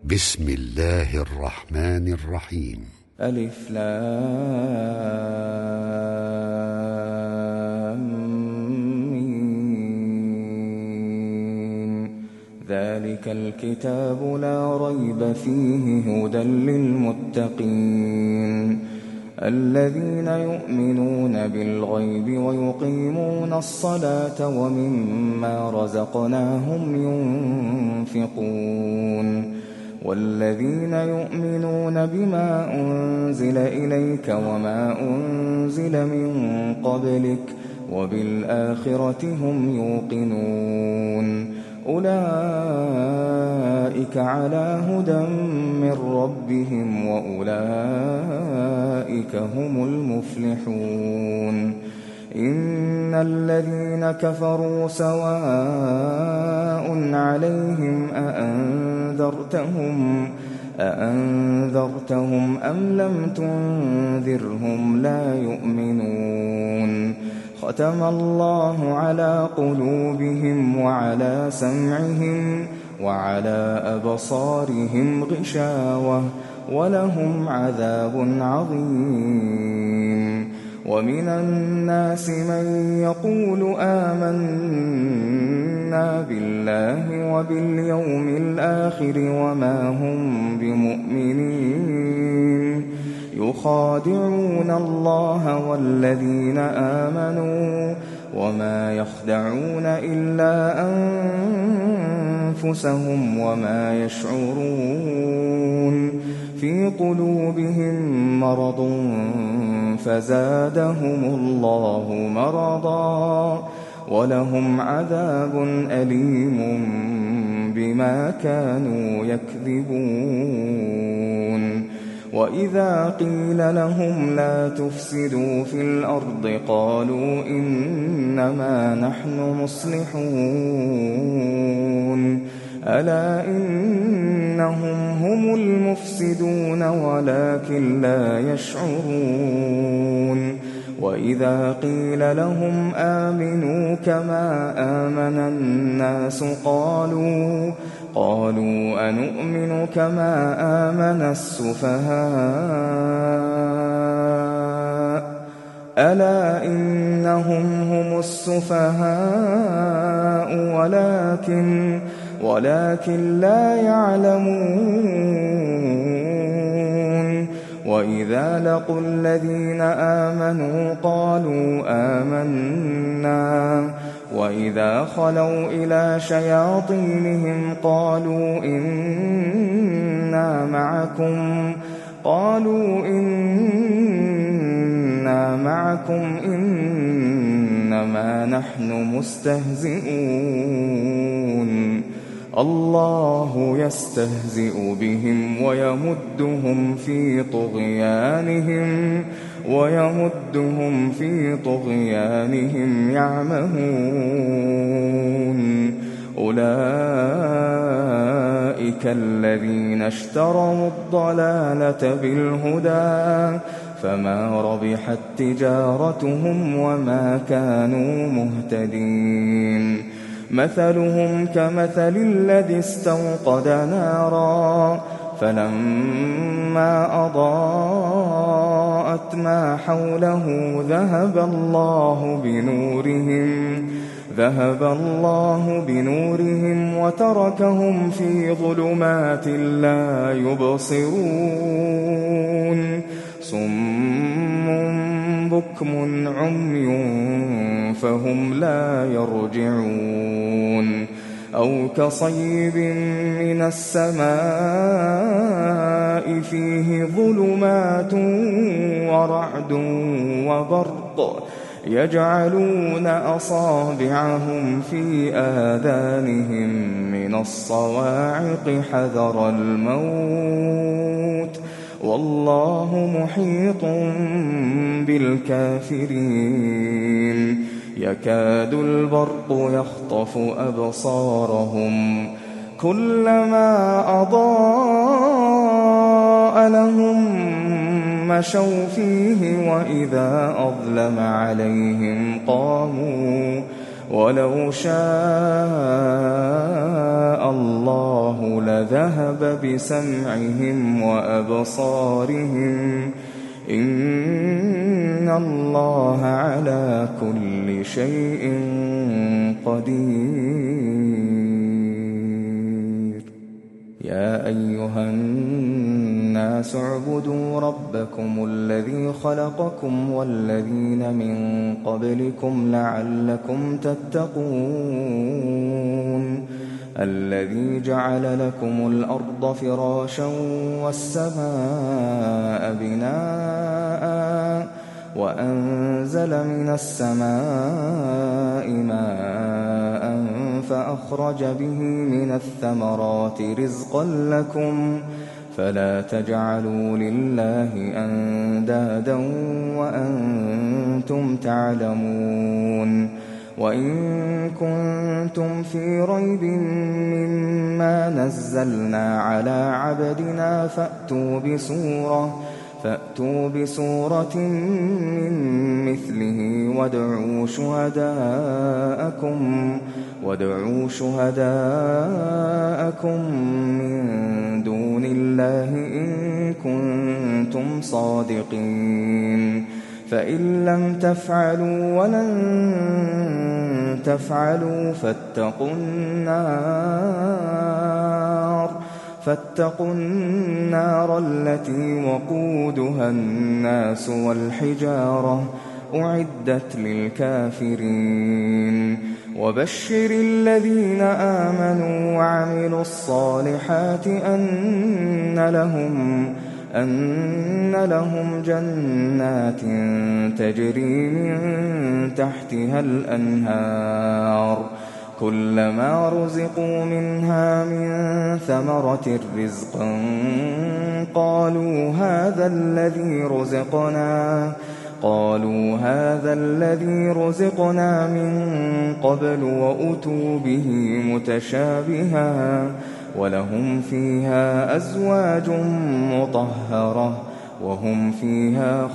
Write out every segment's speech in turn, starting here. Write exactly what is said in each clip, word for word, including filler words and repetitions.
بسم الله الرحمن الرحيم. ألف لام ميم. ذلك الكتاب لا ريب فيه هدى للمتقين الذين يؤمنون بالغيب ويقيمون الصلاة ومما رزقناهم ينفقون والذين يؤمنون بما أنزل إليك وما أنزل من قبلك وبالآخرة هم يوقنون أولئك على هدى من ربهم وأولئك هم المفلحون إن الذين كفروا سواء عليهم أأنذرتهم أأنذرتهم أم لم تنذرهم لا يؤمنون ختم الله على قلوبهم وعلى سمعهم وعلى أبصارهم غشاوة ولهم عذاب عظيم ومن الناس من يقول آمنا بالله وباليوم الآخر وما هم بمؤمنين يخادعون الله والذين آمنوا وما يخدعون إلا أنفسهم وما يشعرون في قلوبهم مرض فزادهم الله مرضا ولهم عذاب أليم بما كانوا يكذبون وإذا قيل لهم لا تفسدوا في الأرض قالوا إنما نحن مصلحون ألا إنهم هم المفسدون ولكن لا يشعرون وإذا قيل لهم آمنوا كما آمن الناس قالوا قالوا أنؤمن كما آمن السفهاء ألا إنهم هم السفهاء ولكن ولكن لا يعلمون وإذا لقوا الذين آمنوا قالوا آمنا وإذا خلوا إلى شياطينهم قالوا إنا معكم قالوا إنا معكم إنما نحن مستهزئون الله يستهزئ بهم ويمدهم في طغيانهم ويمدهم في طغيانهم يعمهون أولئك الذين اشتروا الضلالة بالهدى فما ربحت تجارتهم وما كانوا مهتدين مثلهم كمثل الذي استوقد نارا فلما أضاءت ما حوله ذهب الله بنورهم ذهب الله بنورهم وتركهم في ظلمات لا يبصرون صم بكم عمي فهم لا يرجعون أو كصيب من السماء فيه ظلمات ورعد وبرق يجعلون أصابعهم في آذانهم من الصواعق حذر الموت والله محيط بالكافرين يكاد البرق يخطف أبصارهم كلما أضاء لهم مشوا فيه وإذا أظلم عليهم قاموا ولو شاء الله لذهب بسمعهم وأبصارهم إن الله على كل شيء قدير. يا أيها الناس اعبدوا ربكم الذي خلقكم والذين من قبلكم لعلكم تتقون الذي جعل لكم الأرض فراشا والسماء بناء وأنزل من السماء ماء فأخرج به من الثمرات رزقا لكم فلا تجعلوا لله أندادا وأنتم تعلمون. وإن كنتم في ريب مما نزلنا على عبدنا فأتوا بسورة فأتوا بسورة من مثله وادعوا شهداءكم وادعوا شهداءكم من دون الله إن كنتم صادقين. فإن لم تفعلوا ولن تفعلوا فاتقوا النار فاتقوا النار التي وقودها الناس والحجارة أعدت للكافرين. وبشر الذين آمنوا وعملوا الصالحات أن لهم أن لهم جنات تجري من تحتها الأنهار كلما رزقوا منها من ثمرة رزقا قالوا هذا الذي رزقنا قالوا هذا الذي رزقنا من قبل وأتوا به متشابها ولهم فيها أزواج مطهرة وهم فيها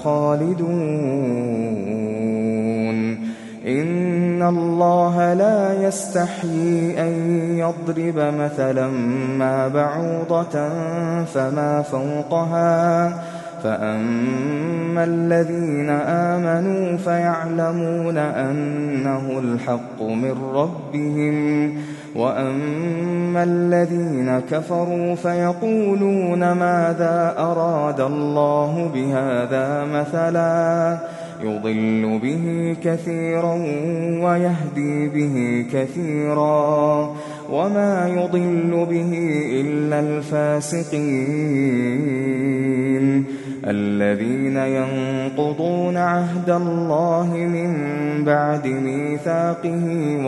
خالدون. إن الله لا يستحيي أن يضرب مثلا ما بعوضة فما فوقها فأما الذين آمنوا فيعلمون أنه الحق من ربهم وأما الذين كفروا فيقولون ماذا أراد الله بهذا مثلا يضل به كثيرا ويهدي به كثيرا وما يضل به إلا الفاسقين الذين ينقضون عهد الله من بعد ميثاقه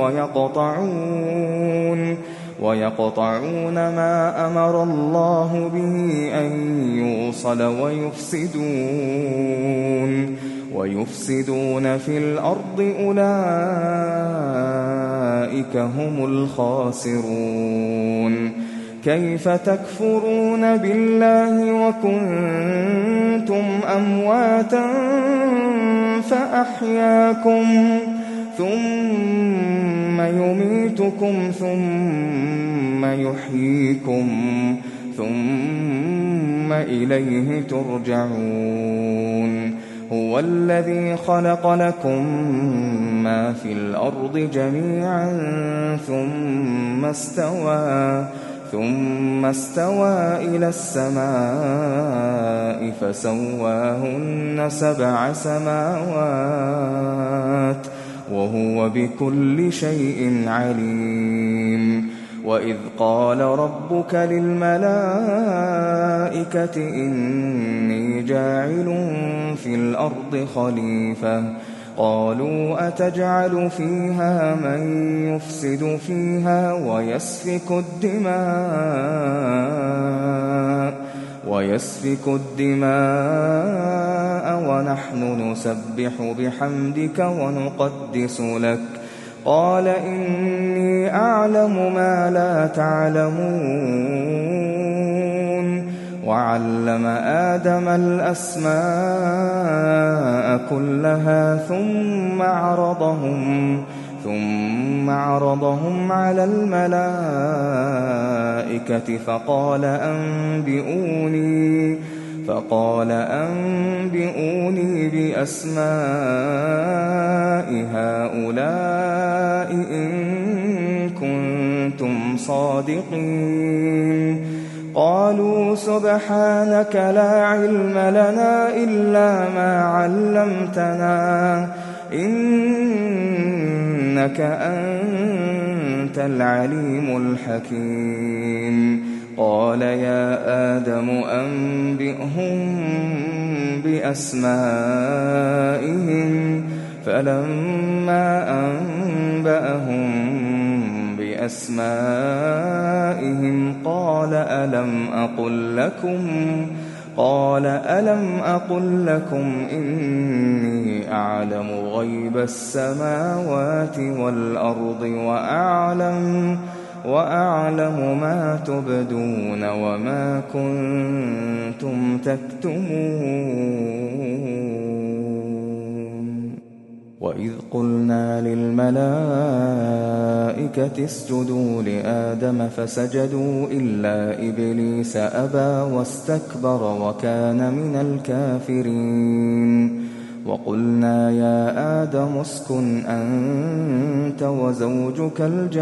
ويقطعون ويقطعون ما أمر الله به أن يوصل ويفسدون ويفسدون في الأرض أولئك هم الخاسرون. كيف تكفرون بالله وكنتم أمواتا فأحياكم ثم يميتكم ثم يحييكم ثم إليه ترجعون. هو الذي خلق لكم ما في الأرض جميعا ثم استوى ثم استوى إلى السماء فسواهن سبع سماوات وهو بكل شيء عليم. وإذ قال ربك للملائكة إني جاعل في الأرض خليفة قالوا أتجعل فيها من يفسد فيها ويسفك الدماء ويسفك الدماء ونحن نسبح بحمدك ونقدس لك قال إني أعلم ما لا تعلمون. وعلم آدم الأسماء كلها ثم عرضهم ثم عرضهم على الملائكة فقال أنبئوني فقال أنبئوني بأسماء هؤلاء إن كنتم صادقين. قالوا سبحانك لا علم لنا إلا ما علمتنا إنك أنت العليم الحكيم. قال يا آدم أنبئهم بأسمائهم فلما أنبأهم بأسمائهم قال ألم أقل لكم قال ألم أقل لكم إني أعلم غيب السماوات والأرض وأعلم وأعلم ما تبدون وما كنتم تكتمون. وإذ قلنا للملائكة اسجدوا لآدم فسجدوا إلا إبليس أبى واستكبر وكان من الكافرين. وقلنا يا آدم اسكن أنت وزوجك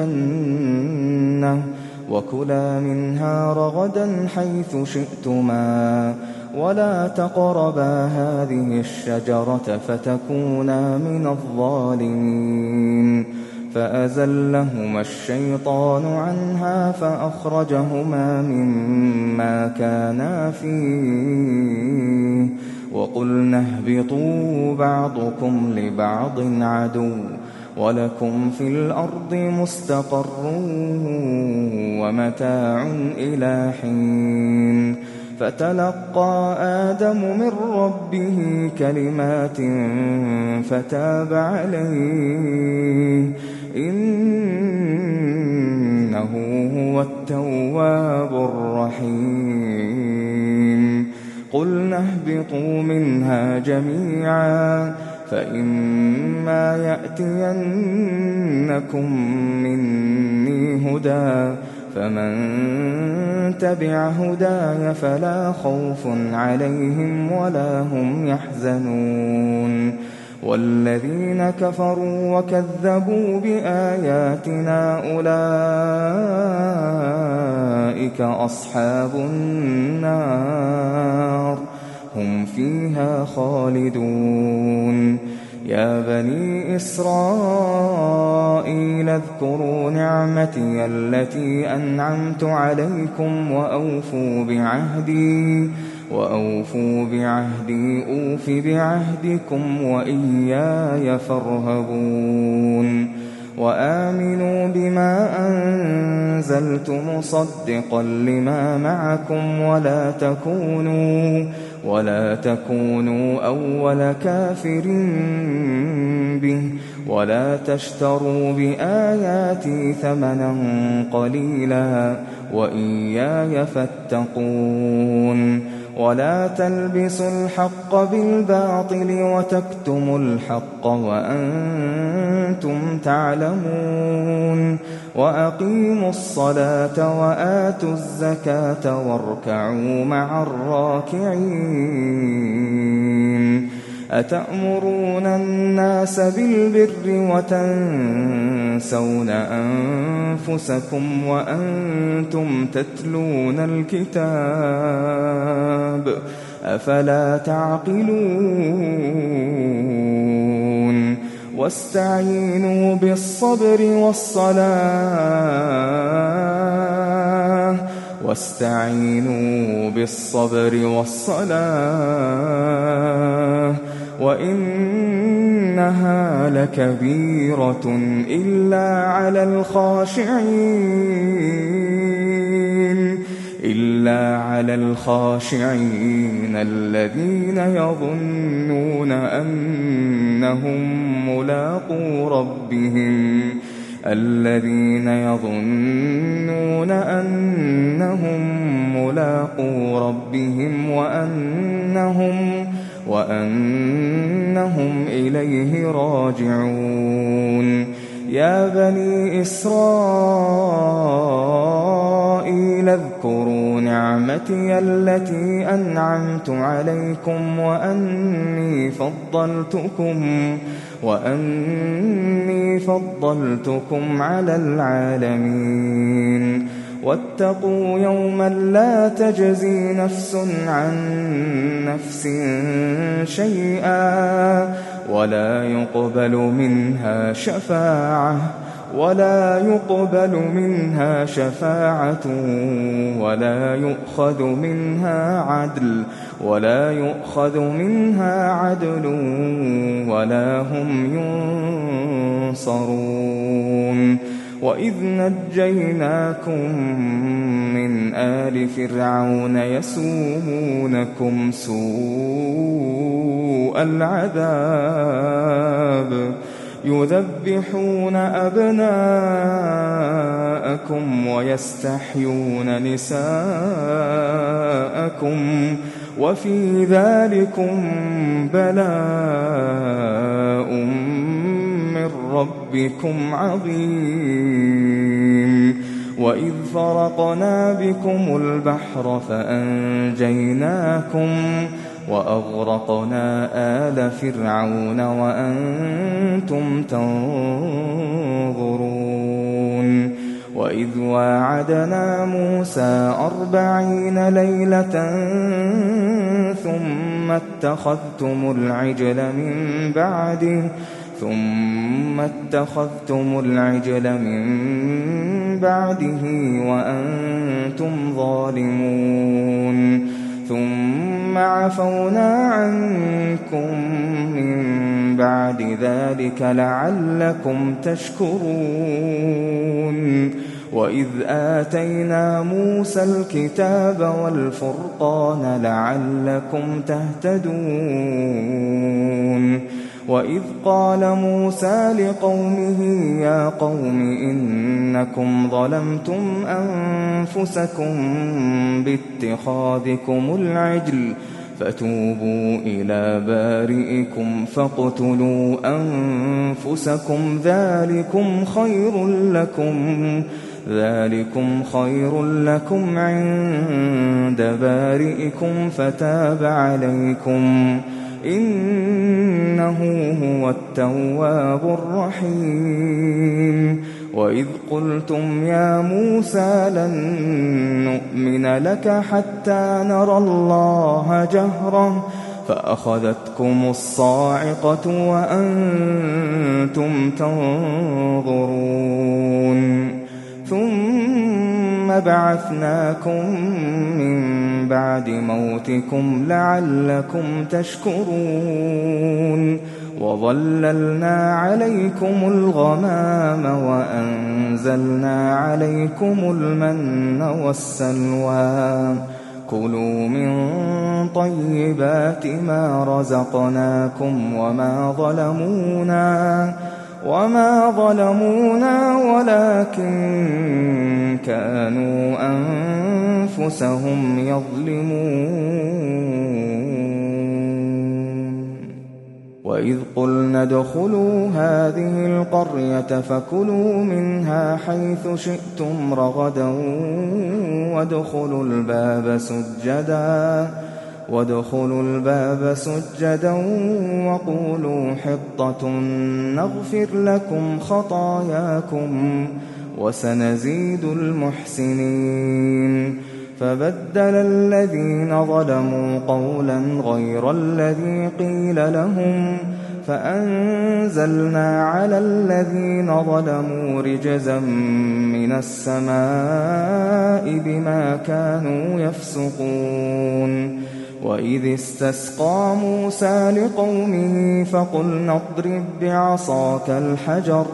الجنة وكلا منها رغدا حيث شئتما ولا تقربا هذه الشجرة فتكونا من الظالمين. فأزلهما الشيطان عنها فأخرجهما مما كانا فيه وقلنا اهبطوا بعضكم لبعض عدو ولكم في الأرض مستقر ومتاع إلى حين. فتلقى آدم من ربه كلمات فتاب عليه إنه هو التواب الرحيم. قلنا اهبطوا منها جميعا فإما يأتينكم مني هدى فمن تبع هداي فلا خوف عليهم ولا هم يحزنون. والذين كفروا وكذبوا بآياتنا أولئك أصحاب النار هم فيها خالدون. يا بني إسرائيل اذكروا نعمتي التي أنعمت عليكم وأوفوا بعهدي وأوفوا بعهدي أوف بعهدكم وإياي فارهبون. وآمنوا بما أنزلت مصدقا لما معكم ولا تكونوا ولا تكونوا أول كافر به ولا تشتروا بآياتي ثمنا قليلا وإياي فاتقون. ولا تلبسوا الحق بالباطل وتكتموا الحق وأنتم تعلمون. وأقيموا الصلاة وآتوا الزكاة واركعوا مع الراكعين. أتأمرون الناس بالبر وتنسون أنفسكم وأنتم تتلون الكتاب أفلا تعقلون. واستعينوا بالصبر والصلاة واستعينوا بالصبر والصلاة وإنها لكبيرة إلا على الخاشعين إلا على الخاشعين الذين يظنون أنهم ملاقو ربهم الذين يظنون أنهم ملاقو ربهم وأنهم وأنهم إليه راجعون. يا بني إسرائيل اذكروا نعمتي التي أنعمت عليكم وأني فضلتكم وأني فضلتكم على العالمين واتقوا يوما لا تجزي نفس عن نفس شيئا ولا يقبل منها شفاعة ولا يقبل منها شفاعة ولا يؤخذ منها عدل ولا يؤخذ منها عدل ولا هم ينصرون وإذ نجيناكم من آل فرعون يسومونكم سوء العذاب يذبحون أبناءكم ويستحيون نساءكم وفي ذلكم بلاء من ربكم عظيم وإذ فرقنا بكم البحر فأنجيناكم وأغرقنا آل فرعون وأنتم تنظرون وإذ واعدنا موسى أربعين ليلة ثم اتخذتم العجل من بعده ثم اتخذتم العجل من بعده وأنتم ظالمون ثم عفونا عنكم من بعد ذلك لعلكم تشكرون وإذ آتينا موسى الكتاب والفرقان لعلكم تهتدون وإذ قال موسى لقومه يا قوم إنكم ظلمتم أنفسكم باتخاذكم العجل فتوبوا إلى بارئكم فاقتلوا أنفسكم ذلكم خير لكم ذلكم خير لكم عند بارئكم فتاب عليكم إنه هو التواب الرحيم وإذ قلتم يا موسى لن نؤمن لك حتى نرى الله جهرة فأخذتكم الصاعقة وأنتم تنظرون ثم بعثناكم من بعد موتكم لعلكم تشكرون وظللنا عليكم الغمام وأنزلنا عليكم المن والسلوى كلوا من طيبات ما رزقناكم وما ظلمونا وما ظلمونا ولكن كانوا أنفسهم يظلمون وإذ قلنا ادخلوا هذه القرية فكلوا منها حيث شئتم رغدا وادخلوا الباب سجدا وادخلوا الباب سجدا وقولوا حطة نغفر لكم خطاياكم وسنزيد المحسنين فبدل الذين ظلموا قولا غير الذي قيل لهم فأنزلنا على الذين ظلموا رجزا من السماء بما كانوا يفسقون وإذ استسقى موسى لقومه فقلنا اضرب بعصاك الحجر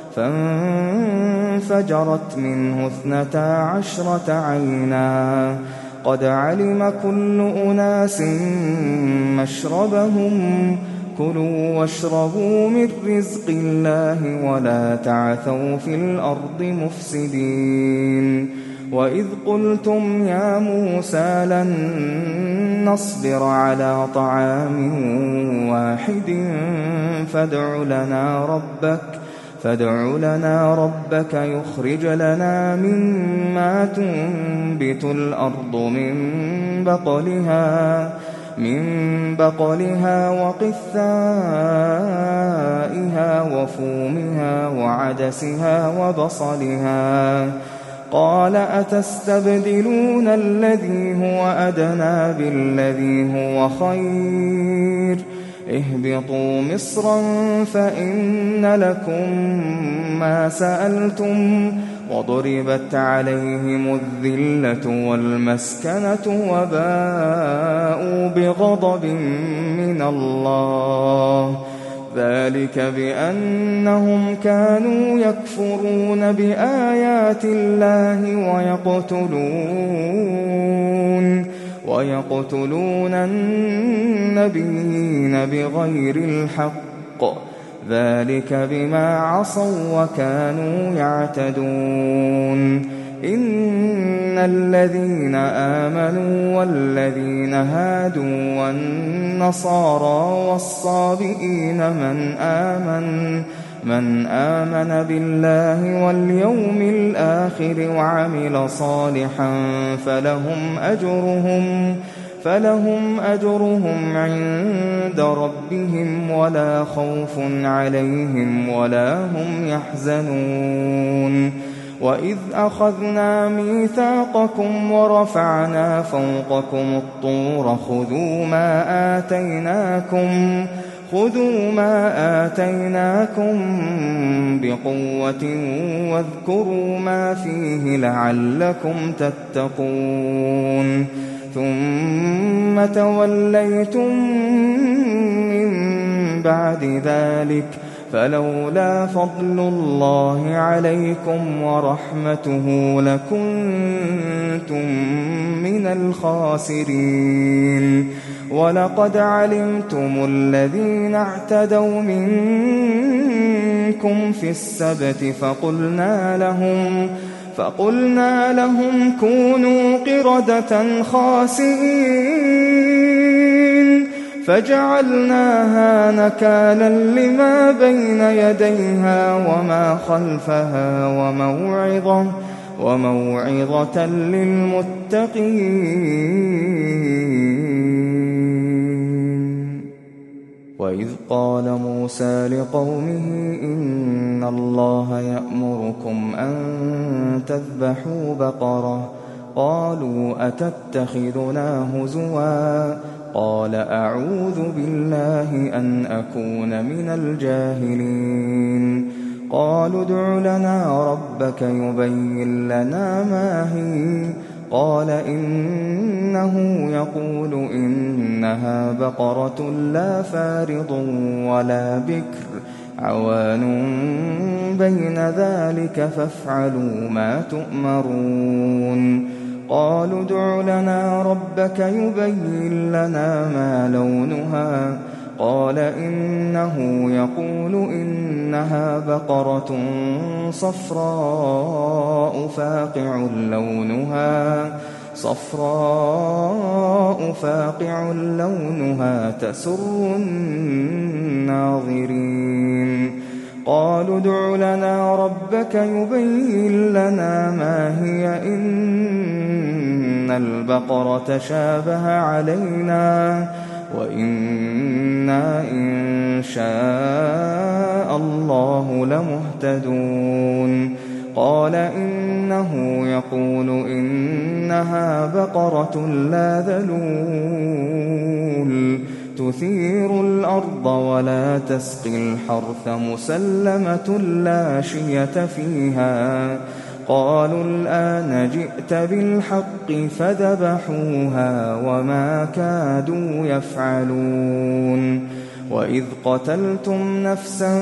فانفجرت منه اثنتا عشرة عينا قد علم كل أناس مشربهم كلوا واشربوا من رزق الله ولا تعثوا في الأرض مفسدين وإذ قلتم يا موسى لن نصبر على طعام واحد فادع لنا ربك فادع لنا ربك يخرج لنا مما تنبت الأرض من بقلها من بقلها وقثائها وفومها وعدسها وبصلها. قال أتستبدلون الذي هو أدنى بالذي هو خير اهبطوا مصرا فإن لكم ما سألتم وضربت عليهم الذلة والمسكنة وباءوا بغضب من الله ذلك بأنهم كانوا يكفرون بآيات الله ويقتلون ويقتلون النبيين بغير الحق ذلك بما عصوا وكانوا يعتدون. إن الذين آمنوا والذين هادوا والنصارى والصابئين من آمن من آمن بالله واليوم الآخر وعمل صالحا فلهم أجرهم فلهم أجرهم عند ربهم ولا خوف عليهم ولا هم يحزنون. وإذ أخذنا ميثاقكم ورفعنا فوقكم الطور خذوا ما آتيناكم خذوا ما آتيناكم بقوة واذكروا ما فيه لعلكم تتقون. ثم توليتم من بعد ذلك فلولا فضل الله عليكم ورحمته لكنتم من الخاسرين. ولقد علمتم الذين اعتدوا منكم في السبت فقلنا لهم فقلنا لهم كونوا قردة خاسئين فجعلناها نكالا لما بين يديها وما خلفها وموعظة وموعظة للمتقين. وإذ قال موسى لقومه إن الله يأمركم أن تذبحوا بقرة قالوا أتتخذنا هزوا قال أعوذ بالله أن أكون من الجاهلين. قالوا ادع لنا ربك يبين لنا ما هي قال إنه يقول إنها بقرة لا فارض ولا بكر عوان بين ذلك فافعلوا ما تؤمرون. قالوا ادع لنا ربك يبين لنا ما لونها قال إنه يقول إنها بقرة صفراء فاقع لونها صفراء فاقع لونها تسر الناظرين. قالوا ادع لنا ربك يبين لنا ما هي إن البقرة شابه علينا وإنا إن شاء الله لمهتدون. قال إنه يقول إنها بقرة لا ذلول تثير الأرض ولا تسقي الحرث مسلمة لا شية فيها. قالوا الآن جئت بالحق فذبحوها وما كادوا يفعلون. وإذ قتلتم نفسا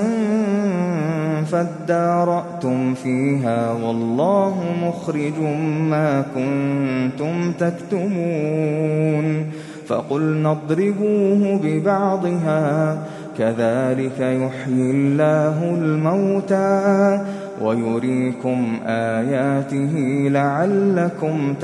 فادارأتم فيها والله مخرج ما كنتم تكتمون. فقلنا اضربوه ببعضها كذلك يحيي الله الموتى ويريكم آياته لعلكم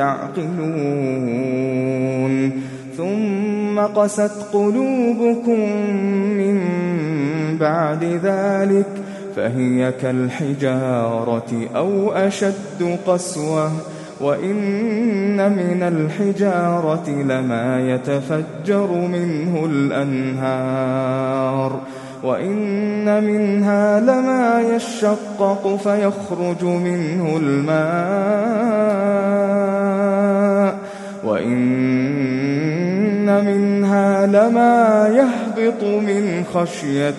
تعقلون. ثم قست قلوبكم من بعد ذلك فهي كالحجارة أو أشد قسوة وإن من الحجارة لما يتفجر منه الأنهار وإن منها لما يشقق فيخرج منه الماء وإن منها لما يهبط من خشية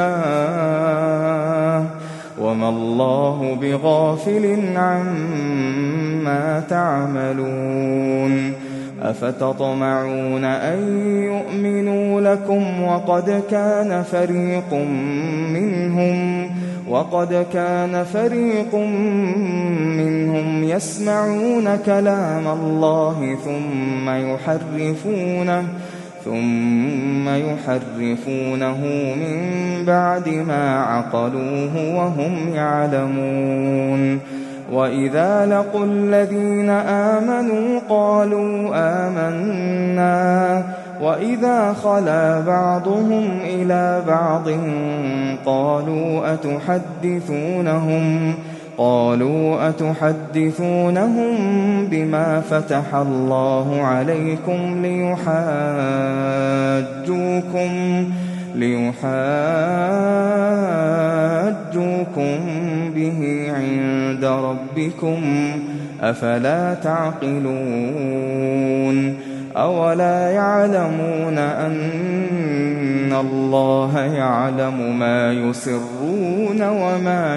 الله وما الله بغافل عما تعملون أفتطمعون أن يؤمنوا لكم وقد كان فريق منهم وقد كان فريق منهم يسمعون كلام الله ثم يحرفونه ثم يحرفونه من بعد ما عقلوه وهم يعلمون وإذا لقوا الذين آمنوا قالوا آمنا وإذا خلا بعضهم إلى بعض قالوا أتحدثونهم قالوا أتحدثونهم بما فتح الله عليكم ليحاجوكم ليحاجوكم به عند ربكم أفلا تعقلون أولا يعلمون أن الله يعلم ما يسرون وما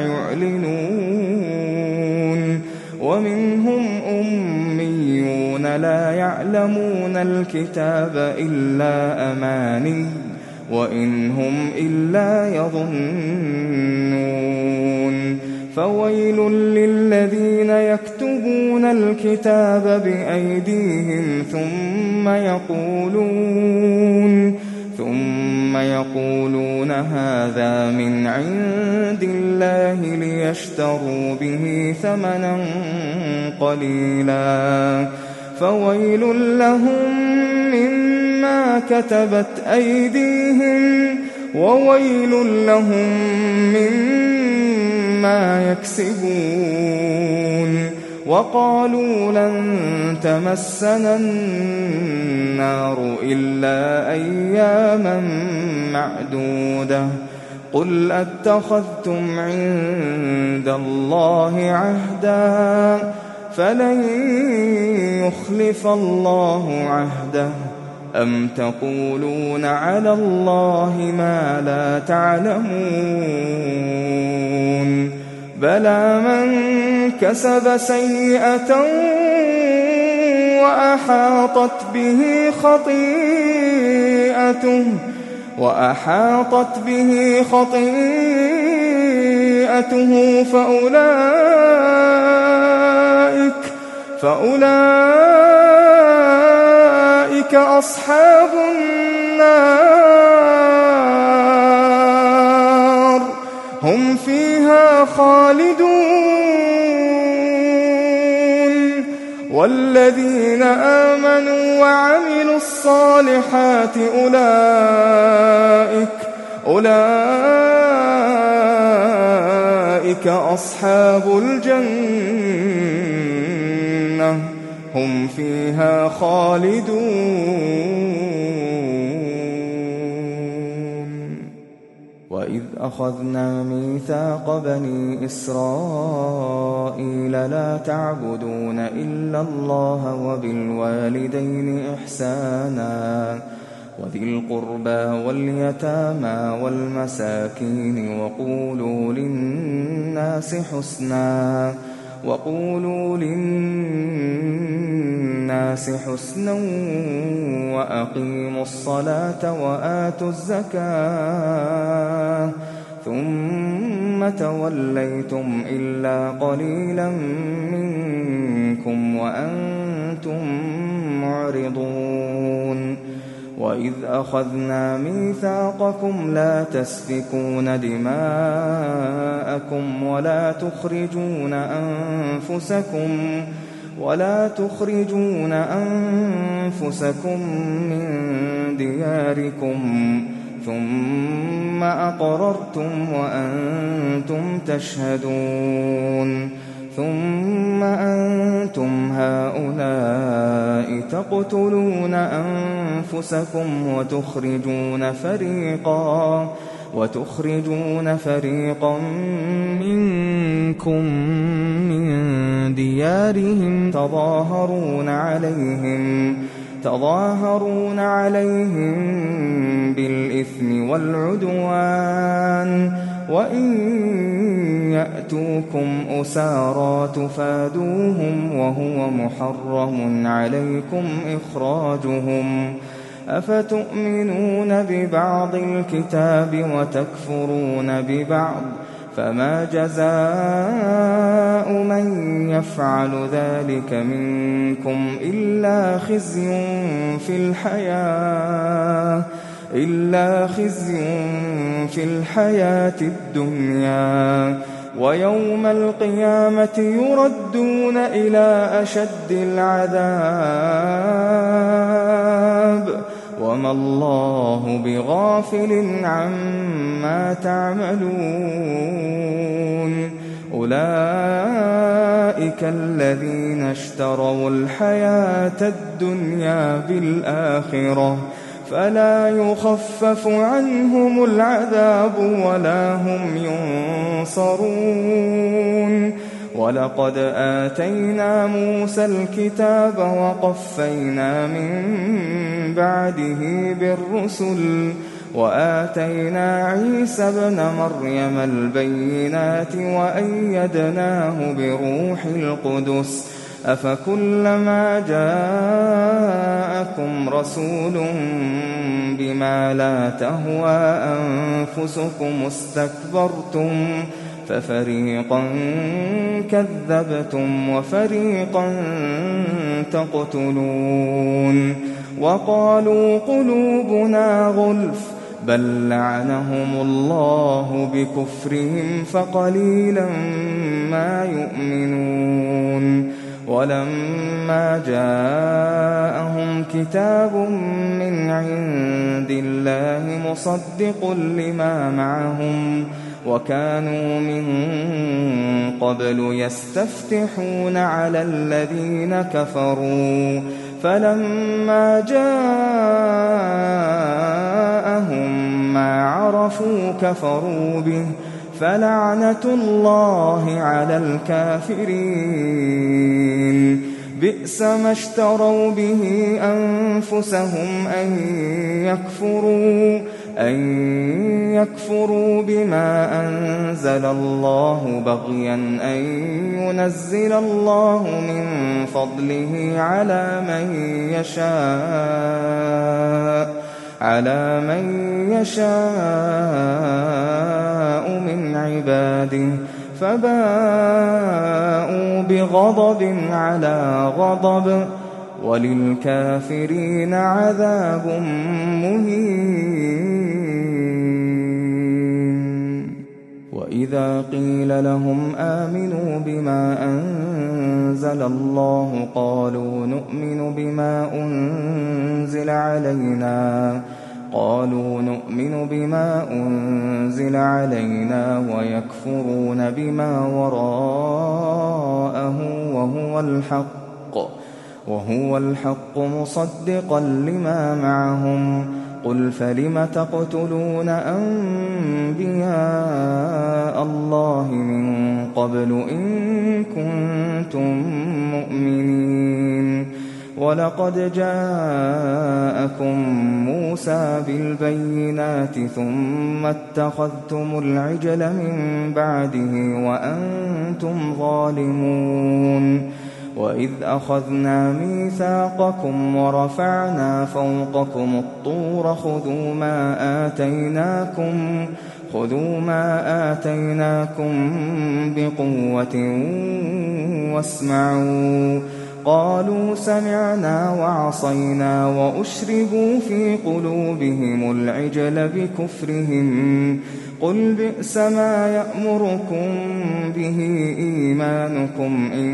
يعلنون ومنهم أميون لا يعلمون الكتاب إلا أماني وإن هم إلا يظنون فويل للذين يكتبون الكتاب بأيديهم ثم يقولون ثم يقولون هذا من عند الله ليشتروا به ثمنا قليلا فويل لهم مما كتبت أيديهم وويل لهم مما يكسبون وقالوا لن تمسنا النار إلا أياما معدودة قل أتخذتم عند الله عهدا فلن يخلف الله عهده أم تقولون على الله ما لا تعلمون بلى من كسب سيئة وأحاطت به خطيئته وأحاطت به خطيئته فأولئك فأولئك أصحاب النار هم فيها خالدون والذين آمنوا وعملوا الصالحات أولئك أولئك أصحاب الجنة هم فيها خالدون وإذ أخذنا ميثاق بني إسرائيل لا تعبدون إلا الله وبالوالدين إحسانا وذي القربى واليتامى والمساكين وقولوا للناس حسنا وقولوا للناس حسنا وأقيموا الصلاة وآتوا الزكاة ثم توليتم إلا قليلا منكم وأنتم معرضون وإذ أخذنا ميثاقكم لا تسفكون دماءكم ولا تخرجون أنفسكم ولا تخرجون أنفسكم من دياركم ثم أقررتم وأنتم تشهدون ثم أنتم هؤلاء تقتلون أنفسكم وتخرجون فريقا وتخرجون فريقا منكم من ديارهم تظاهرون عليهم تظاهرون عليهم بالإثم والعدوان وإن يأتوكم أسارى تفادوهم وهو محرم عليكم إخراجهم أفتؤمنون ببعض الكتاب وتكفرون ببعض فما جزاء من يفعل ذلك منكم إلا خزي في الحياة إلا خزي في الحياة الدنيا ويوم القيامة يردون إلى أشد العذاب وما الله بغافل عما تعملون أولئك الذين اشتروا الحياة الدنيا بالآخرة فلا يخفف عنهم العذاب ولا هم ينصرون ولقد آتينا موسى الكتاب وقفينا من بعده بالرسل وآتينا عيسى ابن مريم البينات وأيدناه بروح القدس أفكلما جاءكم رسول بما لا تهوى أنفسكم استكبرتم ففريقا كذبتم وفريقا تقتلون وقالوا قلوبنا غلف بل لعنهم الله بكفرهم فقليلا ما يؤمنون ولما جاءهم كتاب من عند الله مصدق لما معهم وكانوا من قبل يستفتحون على الذين كفروا فلما جاءهم ما عرفوا كفروا به فلعنة الله على الكافرين بئس ما اشتروا به أنفسهم أن يكفروا أن يكفروا بما أنزل الله بغيا أن ينزل الله من فضله على من يشاء على من يشاء من عباده فباءوا بغضب على غضب وللكافرين عذاب مهين وإذا قيل لهم آمنوا بما أنزل الله قالوا نؤمن بما أنزل علينا قالوا نؤمن بما أنزل علينا ويكفرون بما وراءه وهو الحق وهو الحق مصدقا لما معهم قل فلم تقتلون أنبياء الله من قبل إن كنتم مؤمنين ولقد جاءكم موسى بالبينات ثم اتخذتم العجل من بعده وأنتم ظالمون وإذ أخذنا ميثاقكم ورفعنا فوقكم الطور خذوا ما آتيناكم خذوا ما آتيناكم بقوة واسمعوا قالوا سمعنا وعصينا وأشربوا في قلوبهم العجل بكفرهم قل بئس ما يأمركم به إيمانكم إن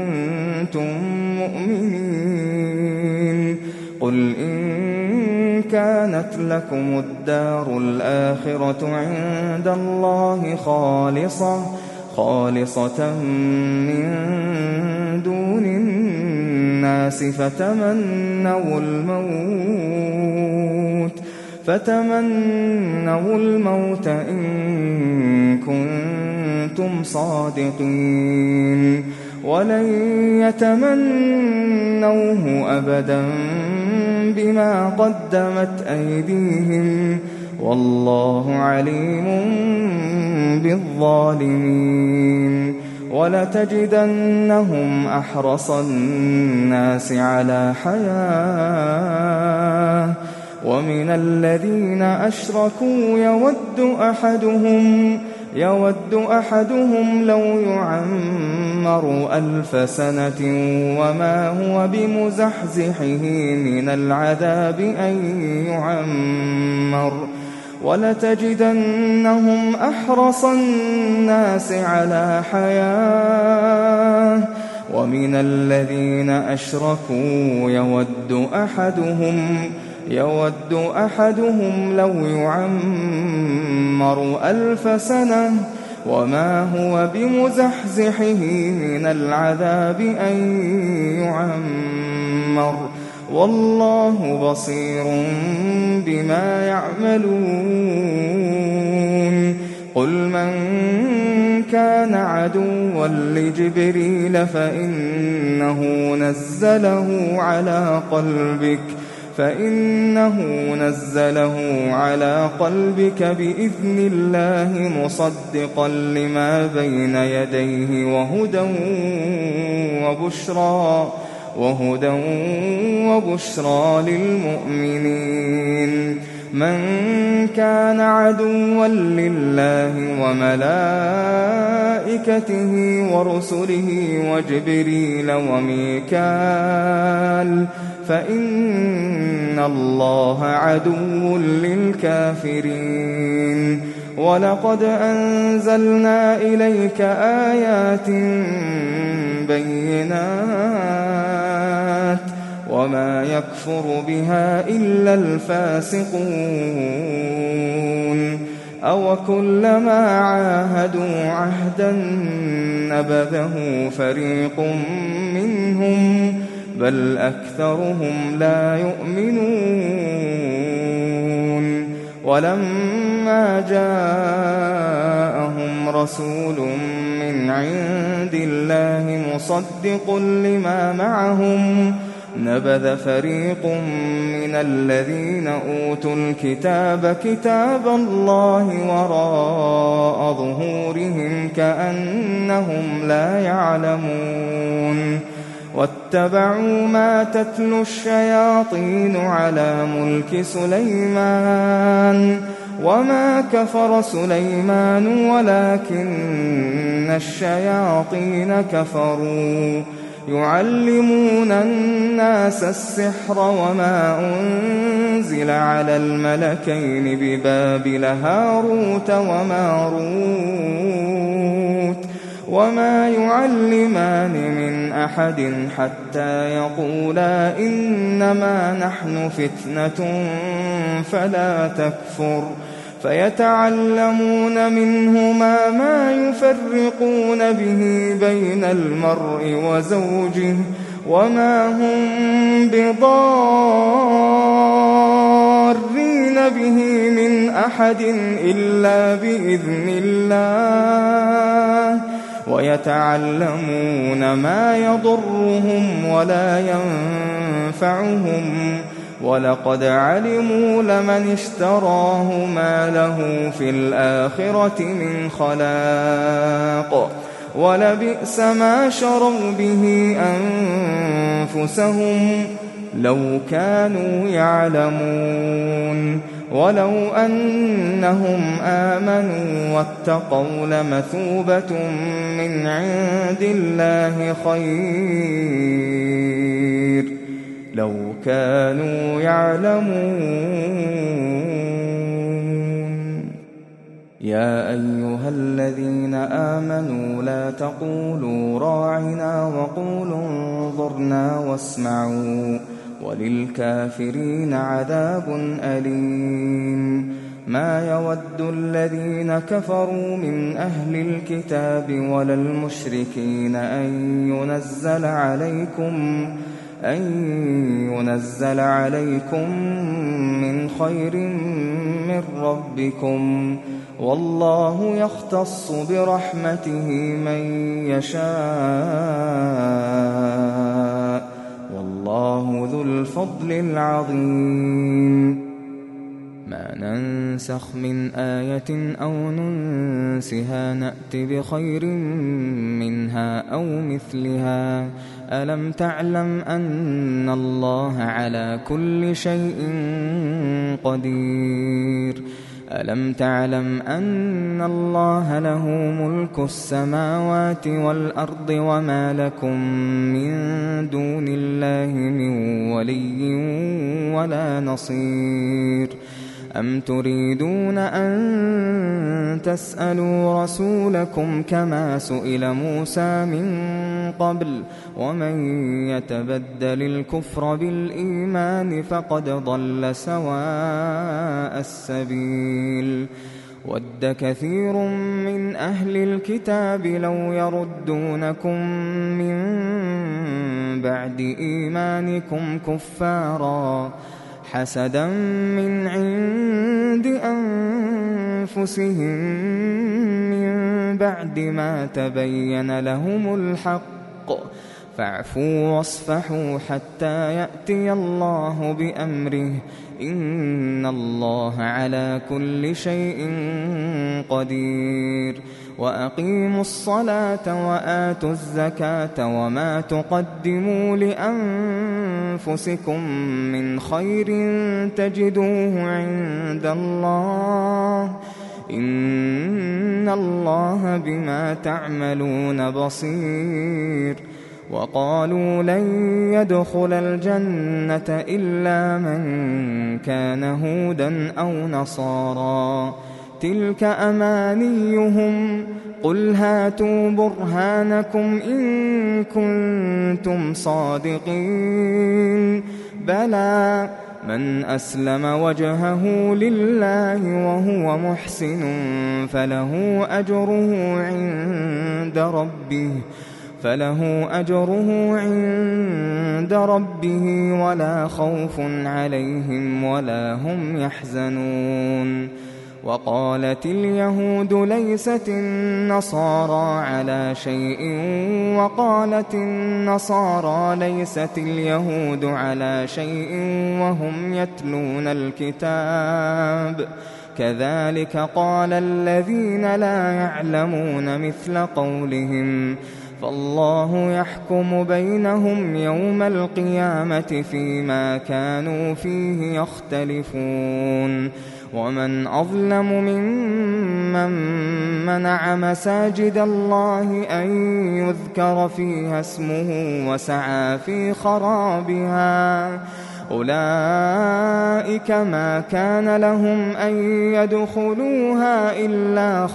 كنتم مؤمنين قل إن كانت لكم الدار الآخرة عند الله خالصة خالصة من دون الناس فتمنوا الموت فتمنوا الموت إن كنتم صادقين ولن يتمنوه أبدا بما قدمت أيديهم والله عليم بالظالمين ولتجدنهم أحرص الناس على حياة ومن الذين أشركوا يود أحدهم يود أحدهم لو يعمر ألف سنة وما هو بمزحزحه من العذاب أن يعمر ولتجدنهم أحرص الناس على حياة ومن الذين أشركوا يود أحدهم يود أحدهم لو يعمر ألف سنة وما هو بمزحزحه من العذاب أن يعمر والله بصير بما يعملون قل من كان عدوا لجبريل فإنه نزله على قلبك فإنه نزله على قلبك بإذن الله مصدقا لما بين يديه وهدى وبشرى وهدى وبشرى للمؤمنين من كان عدوا لله وملائكته ورسله وجبريل وميكال فإن الله عدو للكافرين ولقد أنزلنا إليك آيات بينات وما يكفر بها إلا الفاسقون أو كلما عاهدوا عهدا نبذه فريق منهم بل أكثرهم لا يؤمنون ولما جاءهم رسول من عند الله مصدق لما معهم نبذ فريق من الذين أوتوا الكتاب كتاب الله وراء ظهورهم كأنهم لا يعلمون واتبعوا ما تتلو الشياطين على ملك سليمان وما كفر سليمان ولكن الشياطين كفروا يعلمون الناس السحر وما أنزل على الملكين ببابل هاروت وماروت وما يعلمان من أحد حتى يقولا إنما نحن فتنة فلا تكفر فيتعلمون منهما ما يفرقون به بين المرء وزوجه وما هم بضارين به من أحد إلا بإذن الله ويتعلمون ما يضرهم ولا ينفعهم ولقد علموا لمن اشتراه ما له في الآخرة من خلاق ولبئس ما شروا به أنفسهم لو كانوا يعلمون ولو أنهم آمنوا واتقوا لمثوبة من عند الله خير لو كانوا يعلمون يا أيها الذين آمنوا لا تقولوا راعنا وقولوا انظرنا واسمعوا وَلِلْكَافِرِينَ عَذَابٌ أَلِيمٌ مَا يَوَدُّ الَّذِينَ كَفَرُوا مِنْ أَهْلِ الْكِتَابِ وَلَا الْمُشْرِكِينَ أَنْ يُنَزَّلَ عَلَيْكُمْ أَنْ يُنَزَّلَ عَلَيْكُمْ مِنْ خَيْرٍ مِنْ رَبِّكُمْ وَاللَّهُ يَخْتَصُّ بِرَحْمَتِهِ مَنْ يَشَاءُ وَاللَّهُ ذُو الْفَضْلِ الْعَظِيمِ مَا نَنسَخْ مِنْ آيَةٍ أَوْ نُنْسِهَا نَأْتِ بِخَيْرٍ مِنْهَا أَوْ مِثْلِهَا أَلَمْ تَعْلَمْ أَنَّ اللَّهَ عَلَى كُلِّ شَيْءٍ قَدِيرٌ أَلَمْ تَعْلَمْ أَنَّ اللَّهَ لَهُ مُلْكُ السَّمَاوَاتِ وَالْأَرْضِ وَمَا لَكُمْ مِنْ دُونِ اللَّهِ مِنْ وَلِيٍّ وَلَا نَصِيرٍ أَمْ تُرِيدُونَ أَن تَسْأَلُوا رَسُولَكُمْ كَمَا سُئِلَ مُوسَى مِن قَبْلُ وَمَن يَتَبَدَّلِ الْكُفْرَ بِالْإِيمَانِ فَقَدْ ضَلَّ سَوَاءَ السَّبِيلِ وَدَّ كَثِيرٌ مِّنْ أَهْلِ الْكِتَابِ لَوْ يَرُدُّونَكُم مِّن بَعْدِ إِيمَانِكُمْ كُفَّارًا حَسَدًا مِّنْ عِندِ أَنفُسِهِم مِّن بَعْدِ مَا تَبَيَّنَ لَهُمُ الْحَقُّ فَاعْفُوا وَاصْفَحُوا حَتَّى يَأْتِيَ اللَّهُ بِأَمْرِهِ إِنَّ اللَّهَ عَلَى كُلِّ شَيْءٍ قَدِيرٌ وَأَقِيمُوا الصَّلَاةَ وَآتُوا الزَّكَاةَ وَمَا تُقَدِّمُوا لِأَنفُسِكُم مِّنْ خَيْرٍ تَجِدُوهُ عِندَ اللَّهِ إِنَّ اللَّهَ بِمَا تَعْمَلُونَ بَصِيرٌ وَقَالُوا لَن يَدْخُلَ الْجَنَّةَ إِلَّا مَن كَانَ هُودًا أَوْ نَصَارَىٰ تِلْكَ أَمَانِيُّهُمْ قُلْ هَاتُوا بُرْهَانَكُمْ إِن كُنتُمْ صَادِقِينَ بَلَىٰ مَنْ أَسْلَمَ وَجْهَهُ لِلَّهِ وَهُوَ مُحْسِنٌ فَلَهُ أَجْرُهُ عِندَ رَبِّهِ فَلَهُ أَجْرُهُ عِندَ رَبِّهِ وَلَا خَوْفٌ عَلَيْهِمْ وَلَا هُمْ يَحْزَنُونَ وَقَالَتِ الْيَهُودُ لَيْسَتِ النَّصَارَىٰ عَلَىٰ شَيْءٍ وَقَالَتِ النَّصَارَىٰ لَيْسَتِ الْيَهُودُ عَلَىٰ شَيْءٍ وَهُمْ يَتْلُونَ الْكِتَابَ كَذَٰلِكَ قَالَ الَّذِينَ لَا يَعْلَمُونَ مِثْلَ قَوْلِهِمْ فَاللَّهُ يَحْكُمُ بَيْنَهُمْ يَوْمَ الْقِيَامَةِ فِيمَا كَانُوا فِيهِ يَخْتَلِفُونَ وَمَنْ أَظْلَمُ مِمَّن مَّنَعَ مَسَاجِدَ اللَّهِ أَن يُذْكَرَ فِيهَا اسْمُهُ وَسَعَىٰ فِي خَرَابِهَا أُولَٰئِكَ مَا كَانَ لَهُمْ أَن يَدْخُلُوهَا إِلَّا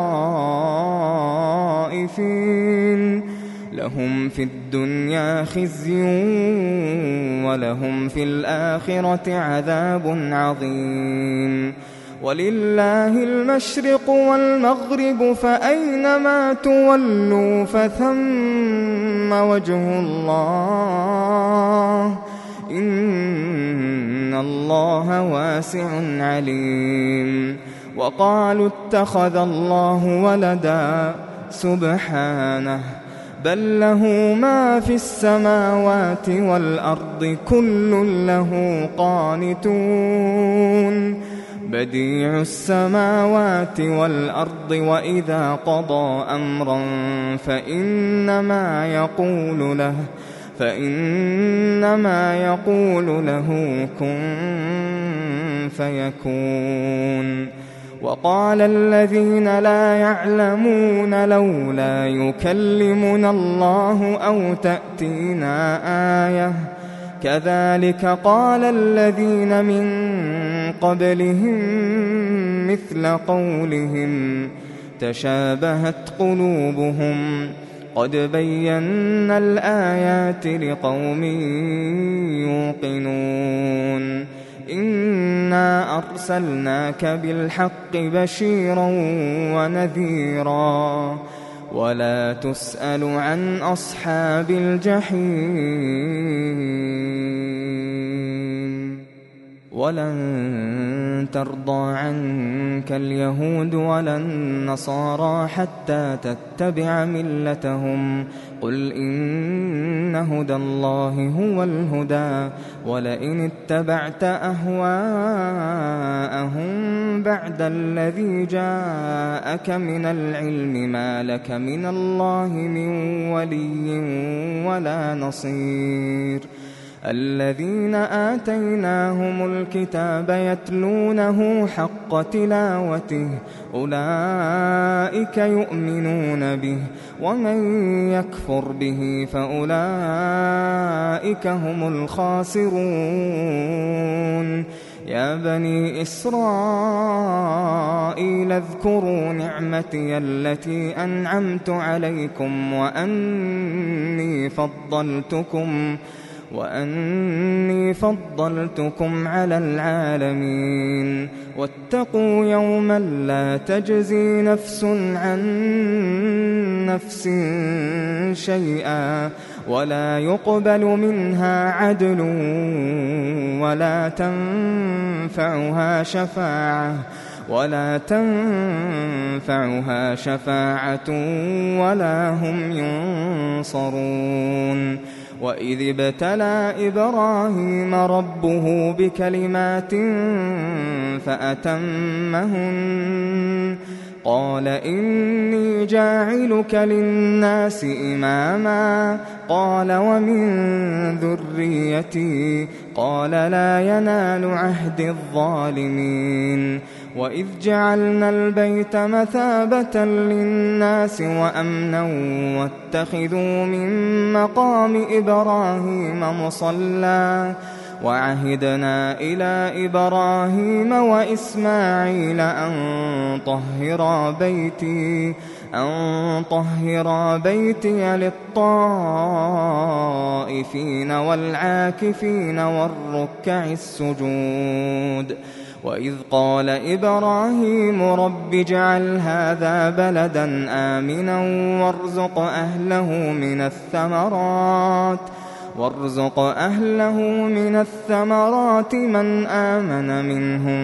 خَائِفِينَ لَهُمْ فِي الدُّنْيَا خِزْيٌ وَلَهُمْ فِي الْآخِرَةِ عَذَابٌ عَظِيمٌ وَلِلَّهِ الْمَشْرِقُ وَالْمَغْرِبُ فَأَيْنَمَا تُوَلُّوا فَثَمَّ وَجْهُ اللَّهِ إِنَّ اللَّهَ وَاسِعٌ عَلِيمٌ وَقَالُوا اتَّخَذَ اللَّهُ وَلَدًا سُبْحَانَهُ بَل لَّهُ مَا فِي السَّمَاوَاتِ وَالْأَرْضِ كُلٌّ لَّهُ قَانِتُونَ بَدِيعُ السَّمَاوَاتِ وَالْأَرْضِ وَإِذَا قَضَىٰ أَمْرًا فَإِنَّمَا يَقُولُ لَهُ فَإِنَّمَا يَقُولُ لَهُ كُن فَيَكُونُ وَقَالَ الَّذِينَ لَا يَعْلَمُونَ لَوْلَا يُكَلِّمُنَا اللَّهُ أَوْ تَأْتِينَا آيَةٌ كَذَٰلِكَ قَالَ الَّذِينَ مِن قَبْلِهِم مِّثْلَ قَوْلِهِمْ تَشَابَهَتْ قُلُوبُهُمْ قد بينا الآيات لقوم يوقنون إنا أرسلناك بالحق بشيرا ونذيرا ولا تسأل عن أصحاب الجحيم ولن ترضى عنك اليهود ولا النصارى حتى تتبع ملتهم قل إن هدى الله هو الهدى ولئن اتبعت أهواءهم بعد الذي جاءك من العلم ما لك من الله من ولي ولا نصير الذين آتيناهم الكتاب يتلونه حق تلاوته أولئك يؤمنون به ومن يكفر به فأولئك هم الخاسرون يا بني إسرائيل اذكروا نعمتي التي أنعمت عليكم وأني فضلتكم وأني فضلتكم على العالمين واتقوا يوما لا تجزي نفس عن نفس شيئا ولا يقبل منها عدل ولا تنفعها شفاعة ولا تنفعها شفاعة ولا هم ينصرون وإذ ابتلى إبراهيم ربه بكلمات فأتمهن قال إني جاعلك للناس إماما قال ومن ذريتي قال لا ينال عهد الظالمين وإذ جعلنا البيت مثابة للناس وأمنا واتخذوا من مقام إبراهيم مصلى وعهدنا إلى إبراهيم وإسماعيل أن طهرا بيتي أن طهرا بيتي للطائفين والعاكفين والركع السجود وإذ قال إبراهيم رب اجعل هذا بلدا آمنا وارزق أهله من الثمرات وارزق أهله من الثمرات من آمن منهم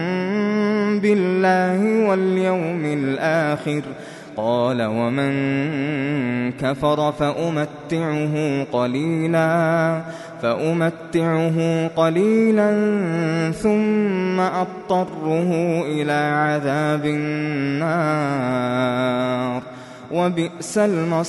بالله واليوم الآخر قال ومن كفر فأمتعه قليلا فأمتعه قليلا ثم أضطره إلى عذاب النار وبئس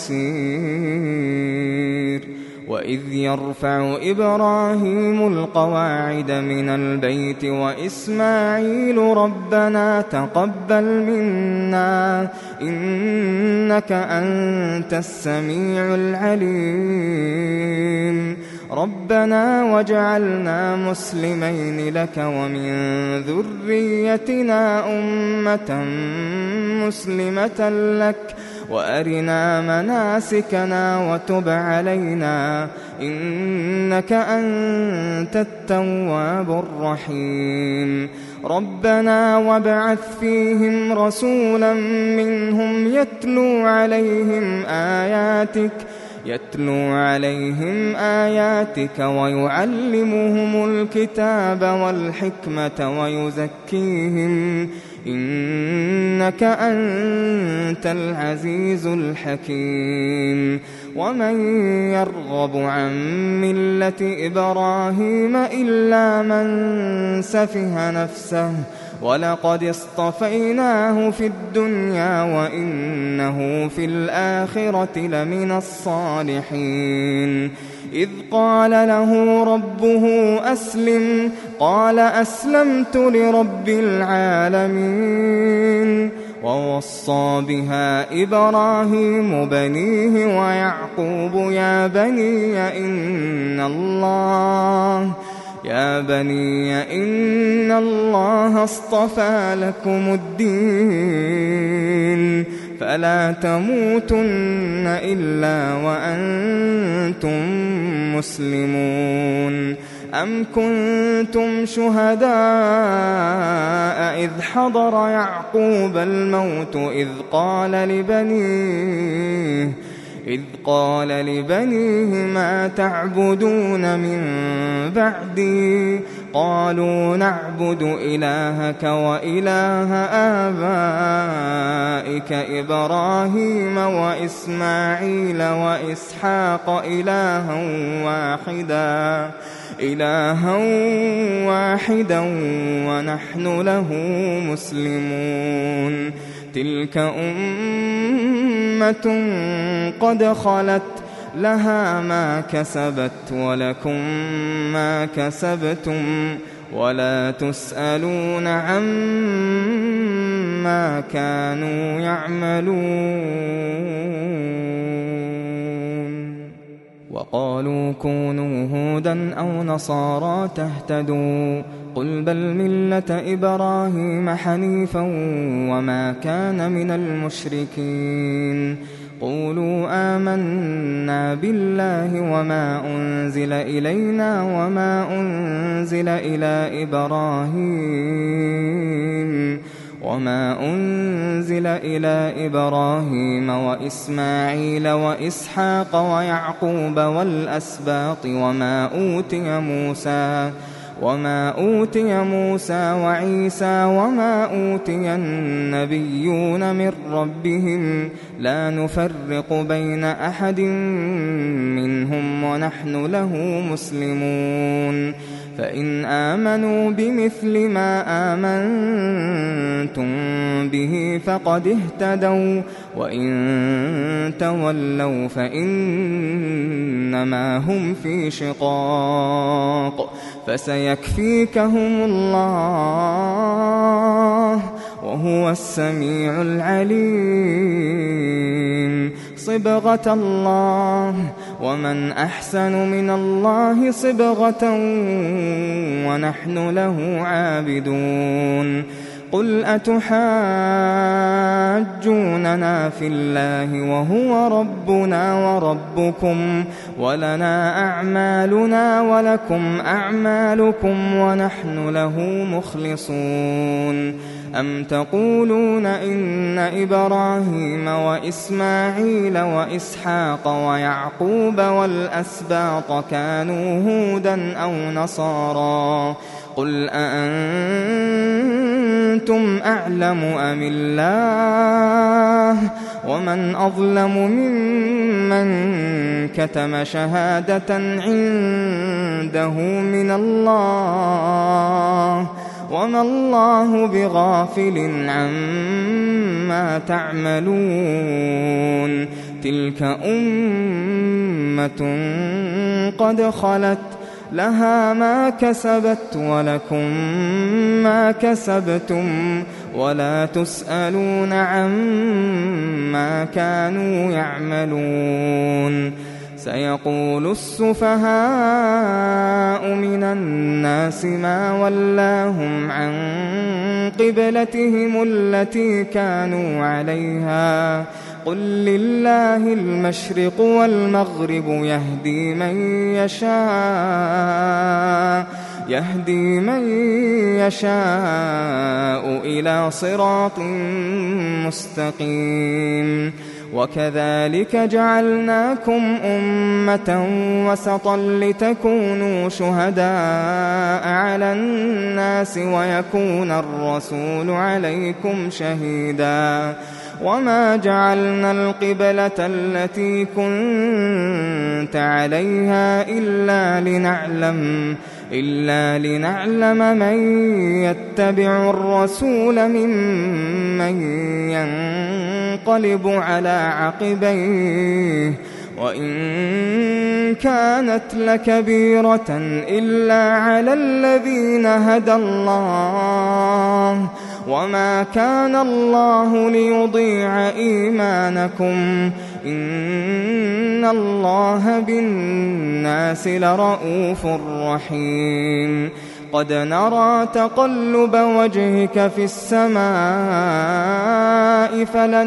المصير وإذ يرفع إبراهيم القواعد من البيت وإسماعيل ربنا تقبل منا إنك أنت السميع العليم ربنا واجعلنا مسلمين لك ومن ذريتنا أمة مسلمة لك وأرنا مناسكنا وتب علينا إنك أنت التواب الرحيم ربنا وابعث فيهم رسولا منهم يتلو عليهم آياتك يتلو عليهم آياتك ويعلمهم الكتاب والحكمة ويزكيهم إنك أنت العزيز الحكيم ومن يرغب عن ملة إبراهيم إلا من سفه نفسه ولقد اصطفيناه في الدنيا وإنه في الآخرة لمن الصالحين إذ قال له ربه أسلم قال أسلمت لرب العالمين ووصى بها إبراهيم بنيه ويعقوب يا بني إن الله يا بني إن الله اصطفى لكم الدين فلا تموتن إلا وأنتم مسلمون. أم كنتم شهداء إذ حضر يعقوب الموت إذ قال لبنيه إذ قال لبنيه ما تعبدون من بعدي قالوا نعبد إلهك وإله آبائك إبراهيم وإسماعيل وإسحاق إلها واحدا إلها واحدا ونحن له مسلمون. تلك أمة قد خلت لها ما كسبت ولكم ما كسبتم ولا تسألون عما كانوا يعملون. وقالوا كونوا هودا أو نصارى تهتدوا قل بل ملة إبراهيم حنيفا وما كان من المشركين. قولوا آمنا بالله وما أنزل إلينا وما أنزل إلى إبراهيم وما أنزل إلى إبراهيم وإسماعيل وإسحاق ويعقوب والأسباط وما أوتي موسى وما أوتي موسى وعيسى وما أوتي النبيون من ربهم لا نفرق بين أحد منهم ونحن له مسلمون. فإن آمنوا بمثل ما آمنتم به فقد اهتدوا وإن تولوا فإنما هم في شقاق فسيكفيكهم الله وهو السميع العليم. صبغة الله ومن أحسن من الله صبغة ونحن له عابدون. قل أتحاجوننا في الله وهو ربنا وربكم ولنا أعمالنا ولكم أعمالكم ونحن له مخلصون. أم تقولون إن إبراهيم وإسماعيل وإسحاق ويعقوب والأسباط كانوا هودا أو نصارى قل أأنتم أعلم أم الله ومن أظلم ممن كتم شهادة عنده من الله وما الله بغافل عما تعملون. تلك أمة قد خلت لها ما كسبت ولكم ما كسبتم ولا تسألون عما كانوا يعملون. سيقول السفهاء من الناس ما ولاهم عن قبلتهم التي كانوا عليها قل لله المشرق والمغرب يهدي من يشاء يهدي من يشاء إلى صراط مستقيم. وكذلك جعلناكم أمة وسطا لتكونوا شهداء على الناس ويكون الرسول عليكم شهيدا. وما جعلنا القبلة التي كنت عليها إلا لنعلم إلا لنعلم من يتبع الرسول ممن ينقلب على عقبيه وإن كانت لكبيرة إلا على الذين هدى الله وما كان الله ليضيع إيمانكم إن الله بالناس لرؤوف رحيم. قد نرى تقلب وجهك في السماء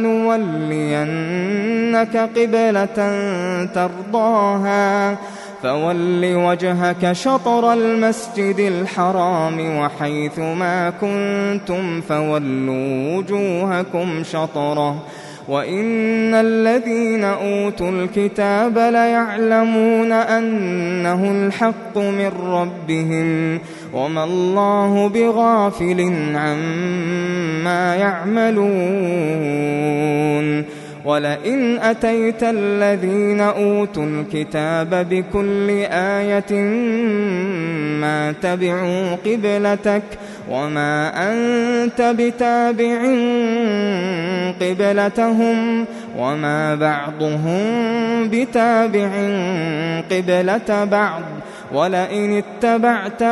فلنولينك قبلة ترضاها فول وجهك شطر المسجد الحرام وحيث ما كنتم فولوا وجوهكم شطره وإن الذين أوتوا الكتاب ليعلمون أنه الحق من ربهم وما الله بغافل عما يعملون ولئن أتيت الذين أوتوا الكتاب بكل آية ما تبعوا قبلتك وما أنت بتابع قبلتهم وما بعضهم بتابع قبلة بعض ولئن اتبعت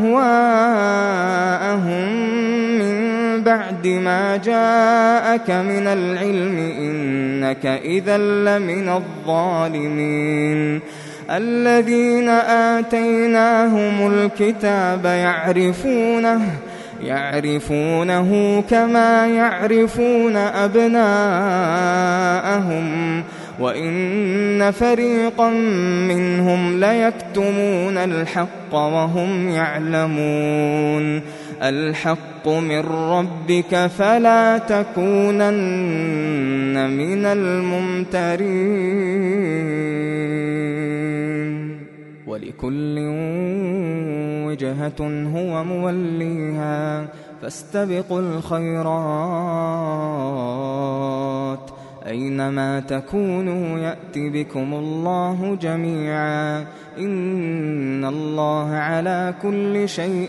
أهواءهم من بعد ما جاءك من العلم إنك إذا لمن الظالمين الذين آتيناهم الكتاب يعرفونه يعرفونه كما يعرفون أبناءهم وإن فريقا منهم ليكتمون الحق وهم يعلمون الحق من ربك فلا تكونن من الممترين ولكل وجهة هو موليها فاستبقوا الخيرات أينما تكونوا يأت بكم الله جميعا إن الله على كل شيء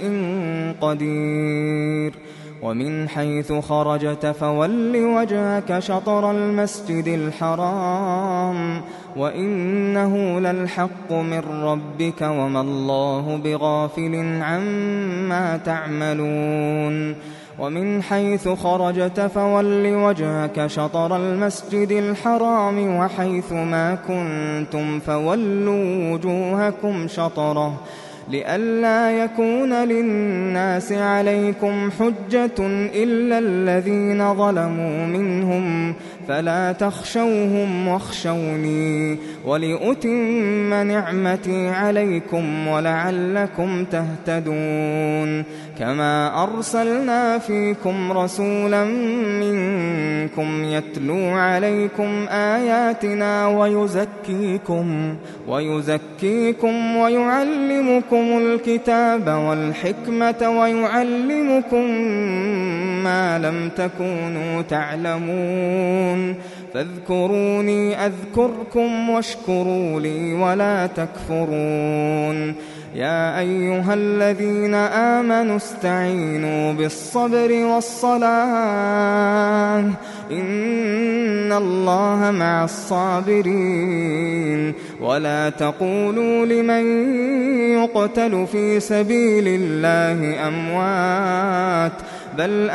قدير ومن حيث خرجت فول وجهك شطر المسجد الحرام وإنه للحق من ربك وما الله بغافل عما تعملون ومن حيث خرجت فول وجهك شطر المسجد الحرام وحيث ما كنتم فولوا وجوهكم شطره لئلا يكون للناس عليكم حجة إلا الذين ظلموا منهم فلا تخشوهم واخشوني ولأتم نعمتي عليكم ولعلكم تهتدون كما أرسلنا فيكم رسولا منكم يتلو عليكم آياتنا ويزكيكم ويزكيكم ويعلمكم الكتاب والحكمة ويعلمكم ما لم تكونوا تعلمون فاذكروني أذكركم واشكروا لي ولا تكفرون يا أيها الذين آمنوا استعينوا بالصبر والصلاة إن الله مع الصابرين ولا تقولوا لمن يقتل في سبيل الله أموات بل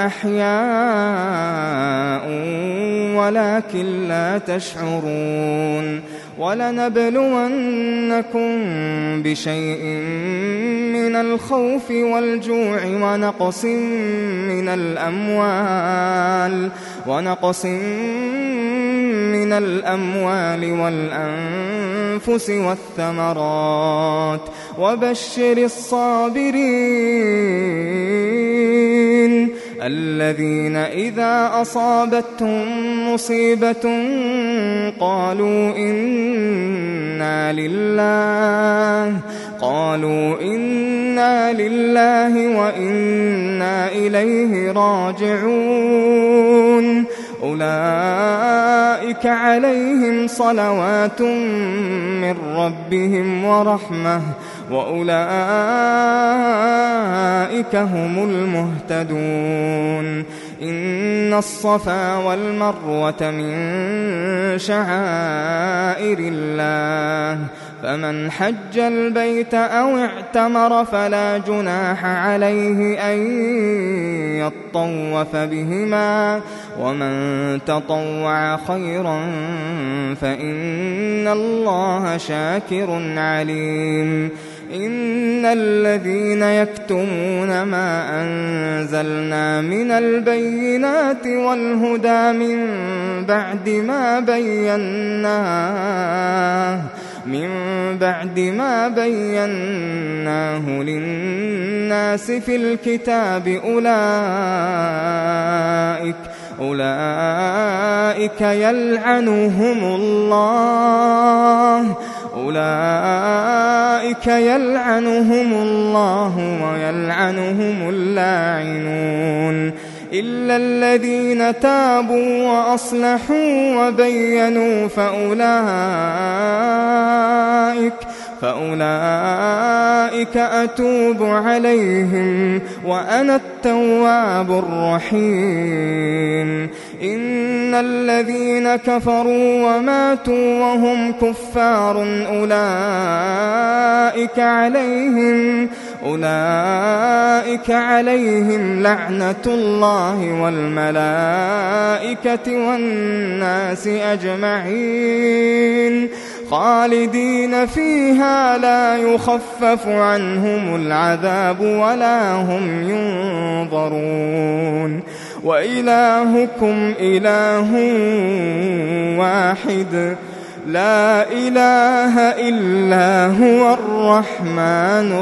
أحياء ولكن لا تشعرون ولنبلونكم بشيء من الخوف والجوع ونقص من الأموال ونقص من الأموال والأنفس والثمرات وبشر الصابرين الذين إذا أصابتهم مصيبة قالوا إنا لله قالوا إنا لله وإنا إليه راجعون أولئك عليهم صلوات من ربهم ورحمة وأولئك هم المهتدون إن الصفا والمروة من شعائر الله فمن حج البيت أو اعتمر فلا جناح عليه أن يطوف بهما ومن تطوع خيرا فإن الله شاكر عليم إن الذين يكتمون ما أنزلنا من البينات والهدى من بعد ما بيناه من بعد ما بيناه للناس في الكتاب أولئك أولئك يلعنهم الله أولئك يلعنهم الله ويلعنهم اللاعنون إلا الذين تابوا وأصلحوا وبينوا فأولئك فأولئك أتوب عليهم وأنا التواب الرحيم إن الذين كفروا وماتوا وهم كفار أولئك عليهم أولئك عليهم لعنة الله والملائكة والناس أجمعين خالدين فيها لا يخفف عنهم العذاب ولا هم ينظرون وإلهكم إله واحد لا إله إلا هو الرحمن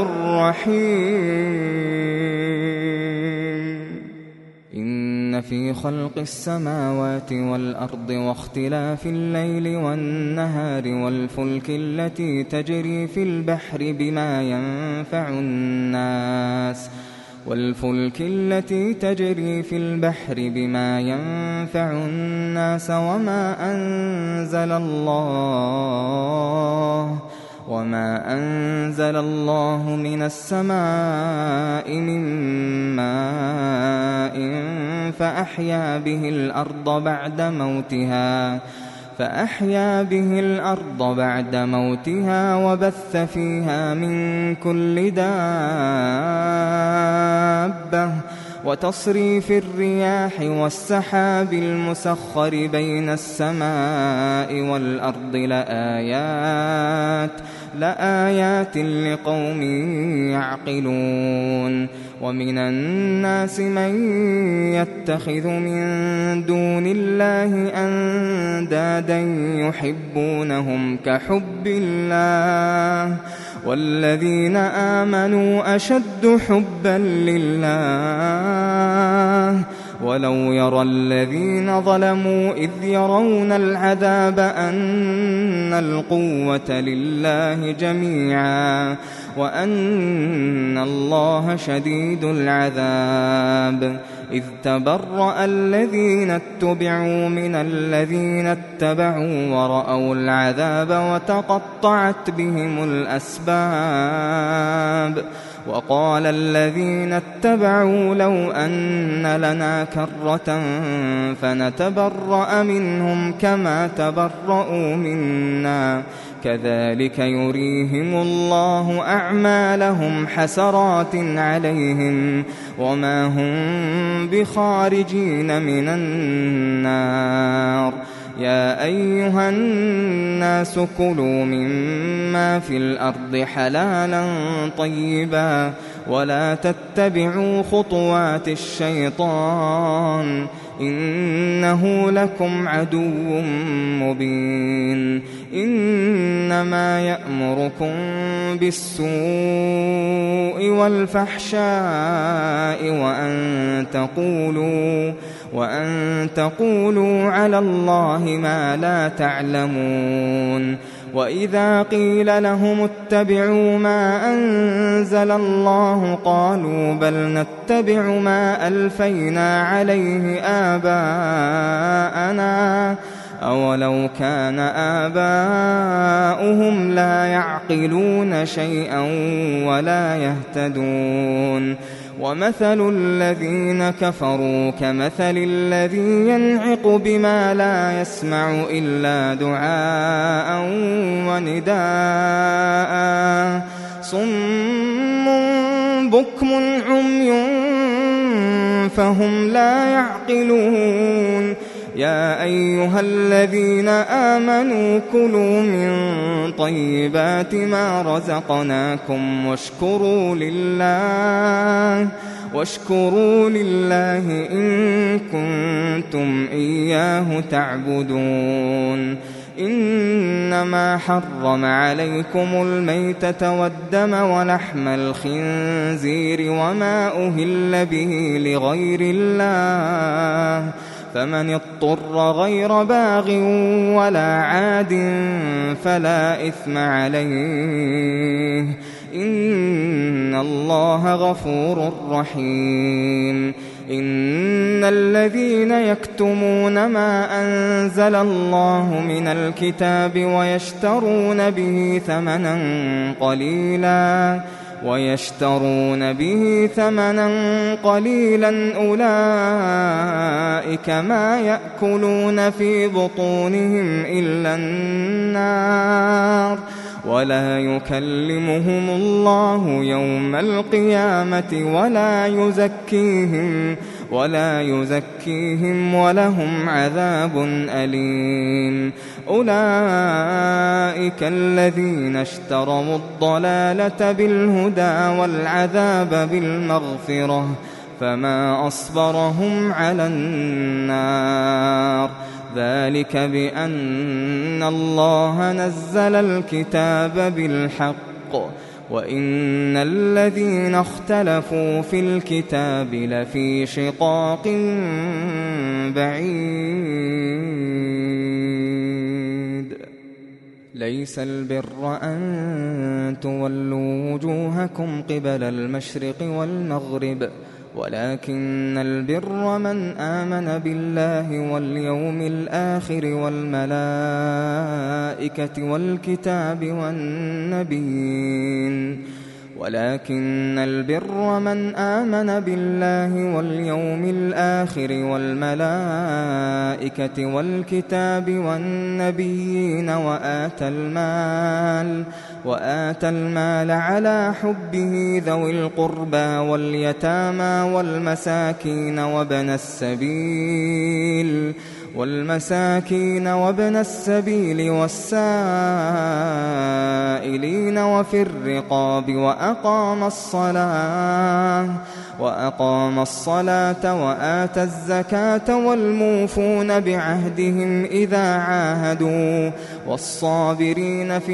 الرحيم إن في خلق السماوات والأرض واختلاف الليل والنهار والفلك التي تجري في البحر بما ينفع الناس والفلك التي تجري في البحر بما ينفع الناس وما أنزل الله وما أنزل الله من السماء من ماء فأحيا به الأرض بعد موتها فأحيا به الأرض بعد موتها وبث فيها من كل دابة وتصريف الرياح والسحاب المسخر بين السماء والأرض لآيات لآيات لقوم يعقلون ومن الناس من يتخذ من دون الله أندادا يحبونهم كحب الله والذين آمنوا أشد حبا لله ولو يرى الذين ظلموا إذ يرون العذاب أن القوة لله جميعا وأن الله شديد العذاب إذ تبرأ الذين اتبعوا من الذين اتبعوا ورأوا العذاب وتقطعت بهم الأسباب وقال الذين اتبعوا لو أن لنا كرة فنتبرأ منهم كما تبرأوا منا كذلك يريهم الله أعمالهم حسرات عليهم وما هم بخارجين من النار يا أيها الناس كلوا مما في الأرض حلالا طيبا ولا تتبعوا خطوات الشيطان إنه لكم عدو مبين إنما يأمركم بالسوء والفحشاء وأن تقولوا وأن تقولوا على الله ما لا تعلمون وإذا قيل لهم اتبعوا ما أنزل الله قالوا بل نتبع ما ألفينا عليه آباءنا أولو كان آباؤهم لا يعقلون شيئا ولا يهتدون ومثل الذين كفروا كمثل الذي ينعق بما لا يسمع إلا دعاء ونداء صم بكم عمي فهم لا يعقلون يا أيها الذين آمنوا كلوا من طيبات ما رزقناكم واشكروا لله واشكروا لله إن كنتم إياه تعبدون إنما حرم عليكم الميتة والدم ولحم الخنزير وما أهل به لغير الله فمن اضطر غير باغ ولا عاد فلا إثم عليه إن الله غفور رحيم إن الذين يكتمون ما أنزل الله من الكتاب ويشترون به ثمنا قليلا ويشترون به ثمنا قليلا أولئك ما يأكلون في بطونهم إلا النار ولا يكلمهم الله يوم القيامة ولا يزكيهم ولا يزكيهم ولهم عذاب أليم أولئك الذين اشتروا الضلالة بالهدى والعذاب بالمغفرة فما أصبرهم على النار ذلك بأن الله نزل الكتاب بالحق وإن الذين اختلفوا في الكتاب لفي شقاق بعيد ليس البر أن تولوا وجوهكم قبل المشرق والمغرب ولكن البر من آمن بالله واليوم الآخر والملائكة والكتاب والنبيين ولكن البر من آمن بالله واليوم الآخر والملائكة والكتاب والنبيين وآتى المال وآتى المال على حبه ذوي القربى واليتامى والمساكين وابن السبيل والمساكين وابن السبيل والسائلين وفي الرقاب وأقام الصلاة وأقام الصلاة وآتى الزكاة والموفون بعهدهم إذا عاهدوا والصابرين في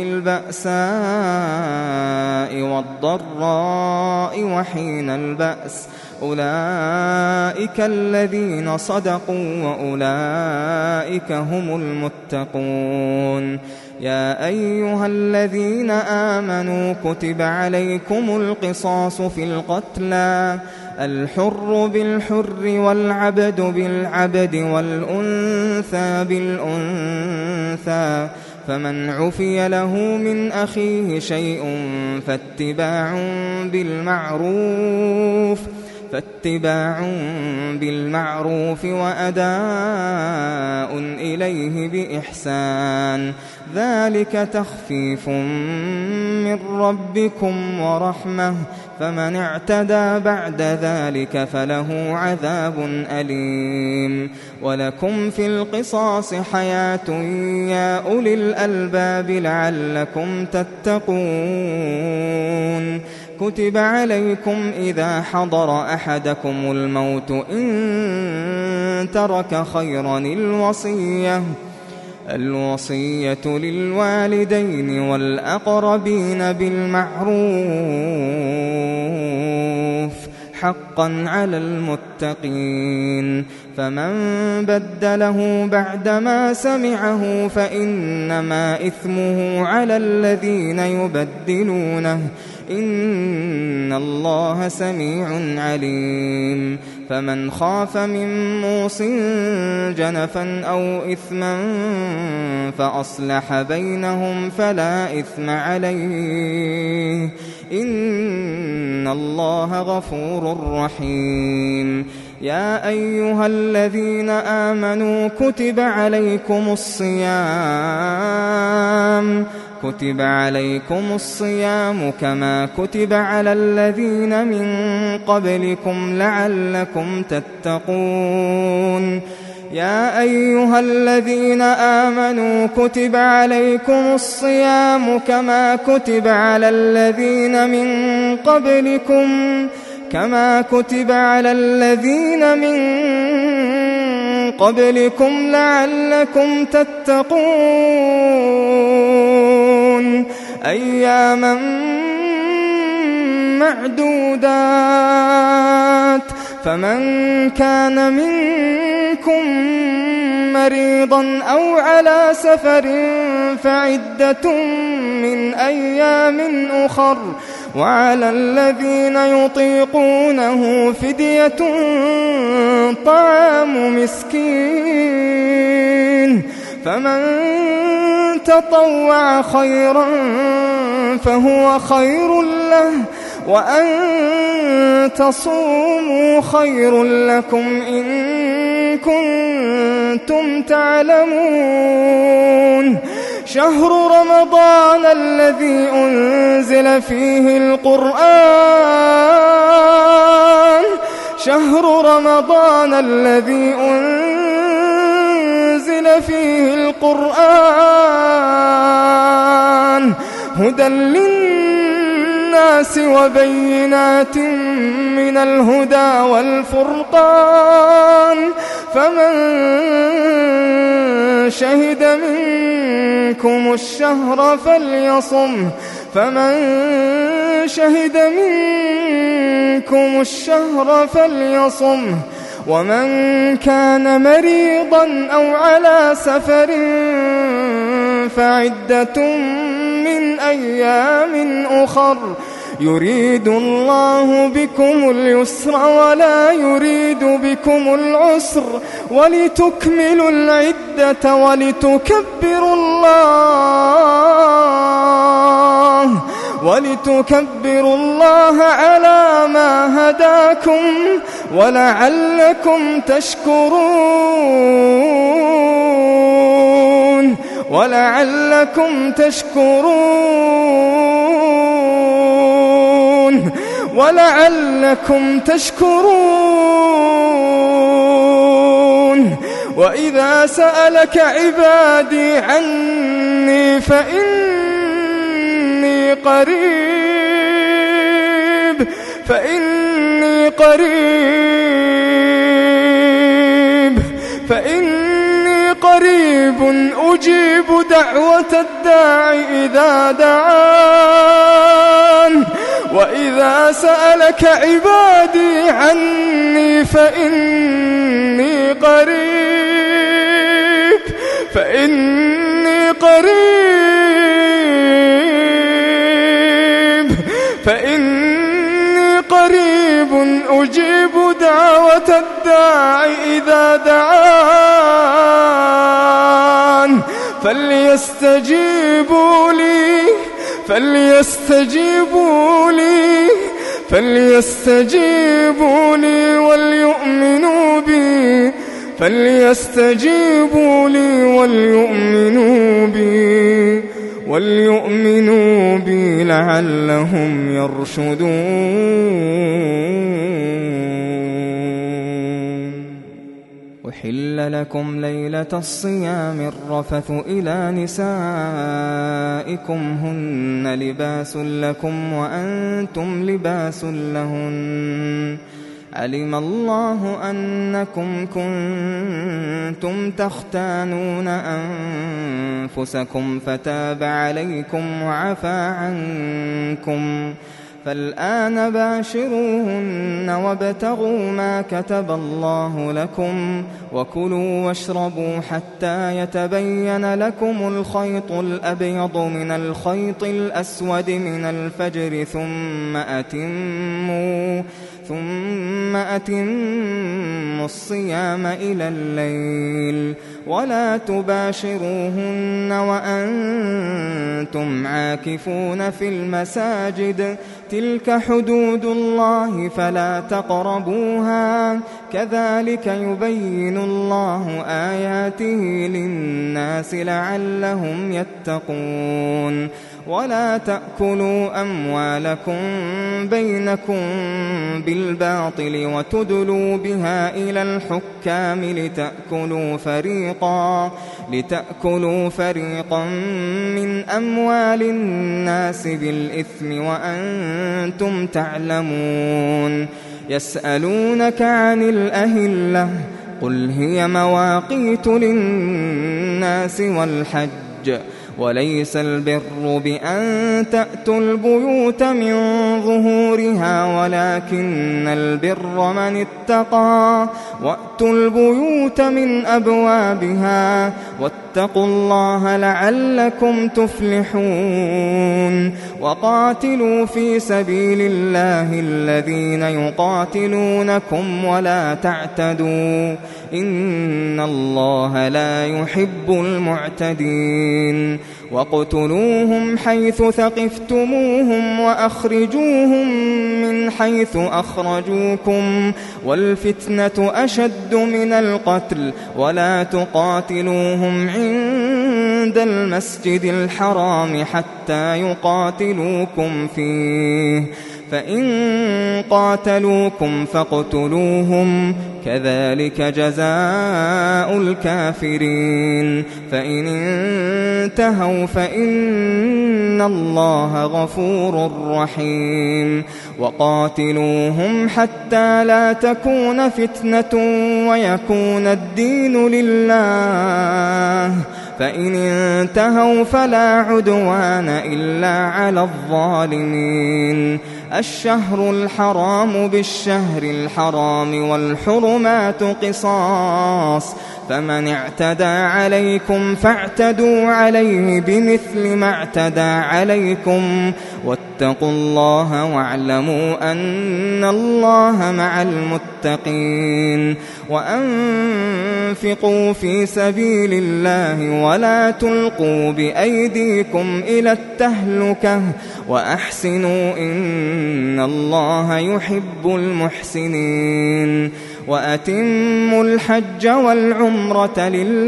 البأساء والضراء وحين البأس أولئك الذين صدقوا وأولئك هم المتقون يا أيها الذين آمنوا كتب عليكم القصاص في القتلى الحر بالحر والعبد بالعبد والأنثى بالأنثى فمن عفي له من أخيه شيء فاتباع بالمعروف فاتباع بالمعروف وأداء إليه بإحسان ذلك تخفيف من ربكم ورحمة فمن اعتدى بعد ذلك فله عذاب أليم ولكم في القصاص حياة يا أولي الألباب لعلكم تتقون كتب عليكم إذا حضر أحدكم الموت إن ترك خيرا الوصية الوصية للوالدين والأقربين بالمعروف حقا على المتقين فمن بدله بعدما سمعه فإنما إثمه على الذين يبدلونه إن الله سميع عليم فمن خاف من موص جنفا أو إثما فأصلح بينهم فلا إثم عليه إن الله غفور رحيم يا أيها الذين آمنوا كتب عليكم الصيام كتب عليكم الصيام كما كتب على الذين من قبلكم لعلكم تتقون يا أيها الذين آمنوا كتب عليكم الصيام كما كتب على الذين من قبلكم كما كتب على الذين من قبلكم لعلكم تتقون أياما معدودات فمن كان منكم مريضا أو على سفر فعدة من أيام أخر وعلى الذين يطيقونه فدية طعام مسكين فمن تطوع خيرا فهو خير له وأن تصوموا خير لكم إن كنتم تعلمون شهر رمضان الذي أنزل فيه القرآن شهر رمضان الذي أنزل فيه القرآن هدى للناس وبينات من الهدى والفرقان فمن شهد منكم الشهر فليصم فمن شهد منكم الشهر فليصم ومن كان مريضا أو على سفر فعدة من أيام أخر يريد الله بكم اليسر ولا يريد بكم العسر ولتكملوا العدة ولتكبروا الله ولتكبروا الله على ما هداكم ولعلكم تشكرون ولعلكم تشكرون ولعلكم تشكرون وإذا سألك عبادي عني فإني قريب فإني قريب فإني قريب أجيب دعوة الداع إذا دعان وإذا سألك عبادي عني فإني قريب فإني قريب فإني قريب أجيب دعوة الداع إذا دعان فليستجيبوا لي فليستجيبوا لي فليستجيبوا لي وليؤمنوا بي فليستجيبوا لي وليؤمنوا بي وليؤمنوا بي لعلهم يرشدون أحل لكم ليلة الصيام الرفث إلى نسائكم هن لباس لكم وأنتم لباس لهن علم الله أنكم كنتم تختانون أنفسكم فتاب عليكم وعفى عنكم فالآن باشروهن وابتغوا ما كتب الله لكم وكلوا واشربوا حتى يتبين لكم الخيط الأبيض من الخيط الأسود من الفجر ثم أتموا ثم أتموا الصيام إلى الليل ولا تباشروهن وأنتم عاكفون في المساجد تلك حدود الله فلا تقربوها كذلك يبين الله آياته للناس لعلهم يتقون ولا تأكلوا أموالكم بينكم بالباطل وتدلوا بها إلى الحكام لتأكلوا فريقا لتأكلوا فريقا من أموال الناس بالإثم وأنتم تعلمون. يسألونك عن الأهلة قل هي مواقيت للناس والحج وليس البر بأن تأتوا البيوت من ظهورها ولكن البر من اتقى وأتوا البيوت من أبوابها واتقوا الله لعلكم تفلحون. وقاتلوا في سبيل الله الذين يقاتلونكم ولا تعتدوا إن الله لا يحب المعتدين. وَاقْتُلُوهُمْ حَيْثُ ثَقِفْتُمُوهُمْ وَأَخْرِجُوهُمْ مِنْ حَيْثُ أَخْرَجُوكُمْ وَالْفِتْنَةُ أَشَدُّ مِنَ الْقَتْلِ وَلَا تُقَاتِلُوهُمْ عِندَ الْمَسْجِدِ الْحَرَامِ حَتَّى يُقَاتِلُوكُمْ فِيهِ فَإِن قَاتَلُوكُمْ فَاقْتُلُوهُمْ كَذَلِكَ جَزَاءُ الْكَافِرِينَ. فَإِنِ انتهوا فإن الله غفور رحيم. وقاتلوهم حتى لا تكون فتنة ويكون الدين لله فإن انتهوا فلا عدوان إلا على الظالمين. الشهر الحرام بالشهر الحرام والحرمات قصاص فمن اعتدى عليكم فاعتدوا عليه بمثل ما اعتدى عليكم واتقوا الله واعلموا أن الله مع المتقين. وأنفقوا في سبيل الله ولا تلقوا بأيديكم إلى التهلكة وأحسنوا إن الله يحب المحسنين. وأتموا الحج والعمرة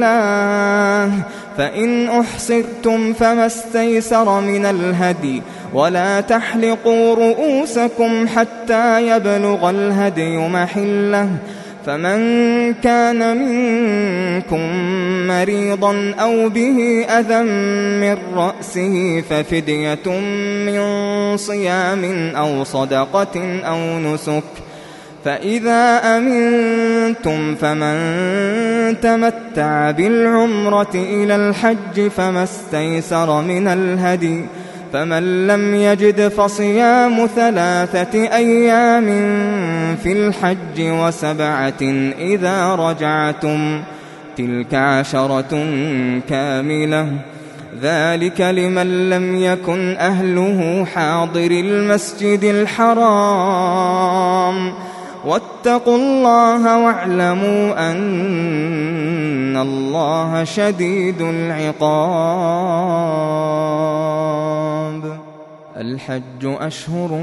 لله فإن أحصرتم فما استيسر من الهدي ولا تحلقوا رؤوسكم حتى يبلغ الهدي محله فمن كان منكم مريضا أو به أذى من رأسه ففدية من صيام أو صدقة أو نسك فإذا أمنتم فمن تمتع بالعمرة إلى الحج فما استيسر من الهدي فمن لم يجد فصيام ثلاثة أيام في الحج وسبعة إذا رجعتم تلك عشرة كاملة ذلك لمن لم يكن أهله حاضر المسجد الحرام واتقوا الله واعلموا أن الله شديد العقاب. الحج أشهر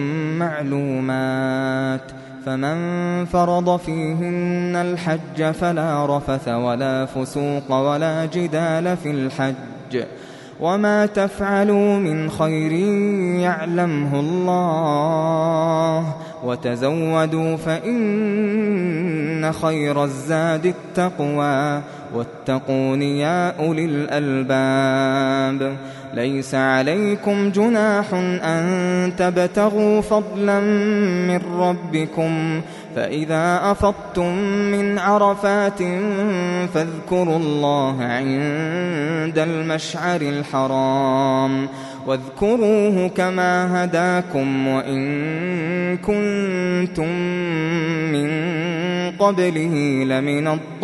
معلومات فمن فرض فيهن الحج فلا رفث ولا فسوق ولا جدال في الحج وما تفعلوا من خير يعلمه الله وتزودوا فإن خير الزاد التقوى واتقون يا أولي الألباب. ليس عليكم جناح أن تبتغوا فضلا من ربكم فإذا أفضتم من عرفات فاذكروا الله عند المشعر الحرام واذكروه كما هداكم وإن كنتم من قبله لمن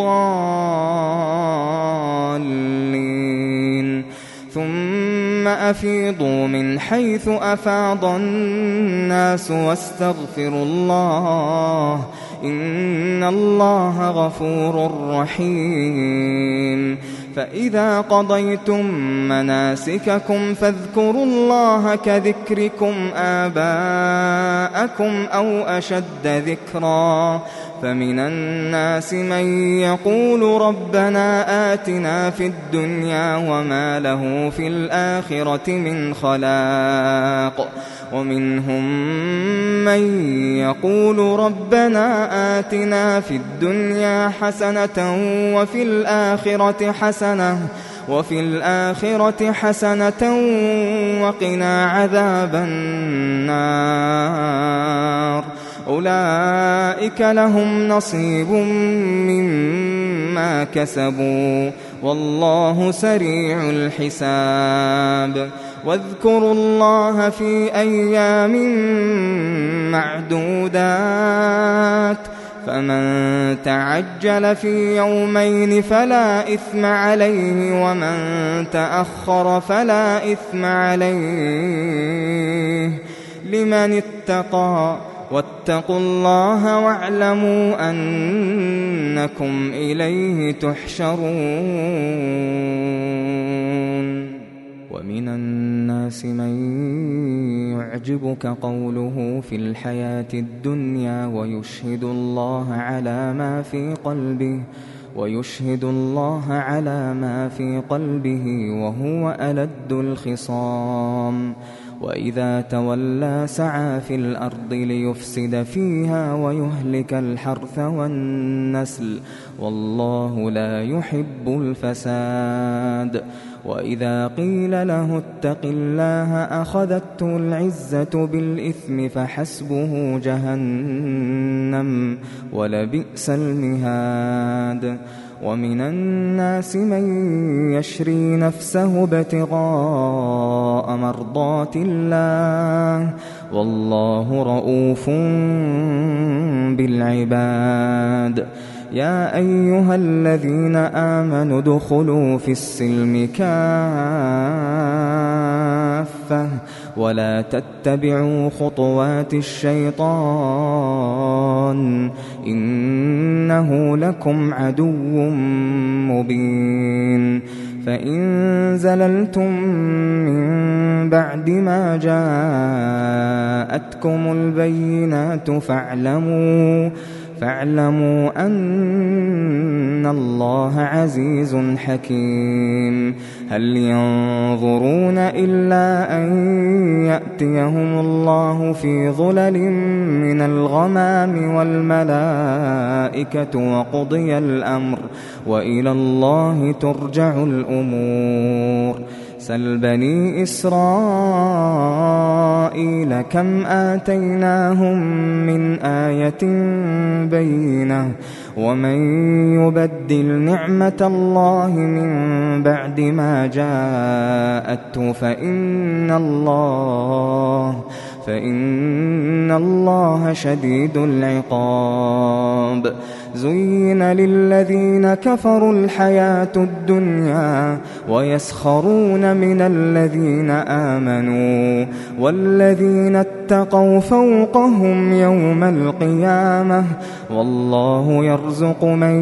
الضالين. ثم أفيضوا من حيث أفاض الناس واستغفروا الله إن الله غفور رحيم. فإذا قضيتم مناسككم فاذكروا الله كذكركم آباءكم أو أشد ذكرا فمن الناس من يقول ربنا آتنا في الدنيا وما له في الآخرة من خلاق ومنهم من يقول ربنا آتنا في الدنيا حسنة وفي الآخرة حسنة وفي الآخرة حسنة وقنا عذاب النار أولئك لهم نصيب مما كسبوا والله سريع الحساب واذكروا الله في أيام معدودات فمن تعجل في يومين فلا إثم عليه ومن تأخر فلا إثم عليه لمن اتقى واتقوا الله واعلموا أنكم إليه تحشرون ومن الناس من يعجبك قوله في الحياة الدنيا ويشهد الله على ما في قلبه ويشهد الله على ما في قلبه وهو ألد الخصام وإذا تولى سعى في الأرض ليفسد فيها ويهلك الحرث والنسل والله لا يحب الفساد وإذا قيل له اتق الله أخذته العزة بالإثم فحسبه جهنم ولبئس المهاد ومن الناس من يشري نفسه ابتغاء مرضات الله والله رؤوف بالعباد يا أيها الذين آمنوا ادخلوا في السلم كافة ولا تتبعوا خطوات الشيطان إنه لكم عدو مبين فإن زللتم من بعد ما جاءتكم البينات فاعلموا فاعلموا أن الله عزيز حكيم هل ينظرون إلا أن يأتيهم الله في ظلل من الغمام والملائكة وقضي الأمر وإلى الله ترجع الأمور سل بني إسرائيل كم آتيناهم من آية بينة ومن يبدل نعمة الله من بعد ما جاءته فإن الله فإن الله شديد العقاب زين للذين كفروا الحياة الدنيا ويسخرون من الذين آمنوا والذين اتقوا فوقهم يوم القيامة والله يرزق من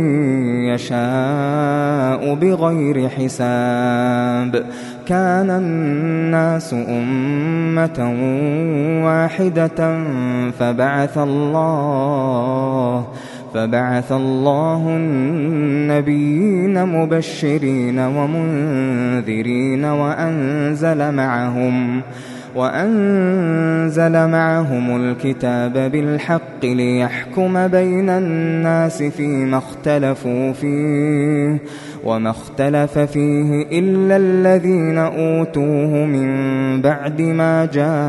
يشاء بغير حساب كان الناس أمة واحدة فبعث الله فبعث الله النبيين مبشرين ومنذرين وأنزل معهم وأنزل معهم الكتاب بالحق ليحكم بين الناس فيما اختلفوا فيه وما اختلف فيه إلا الذين أوتوه من بعد ما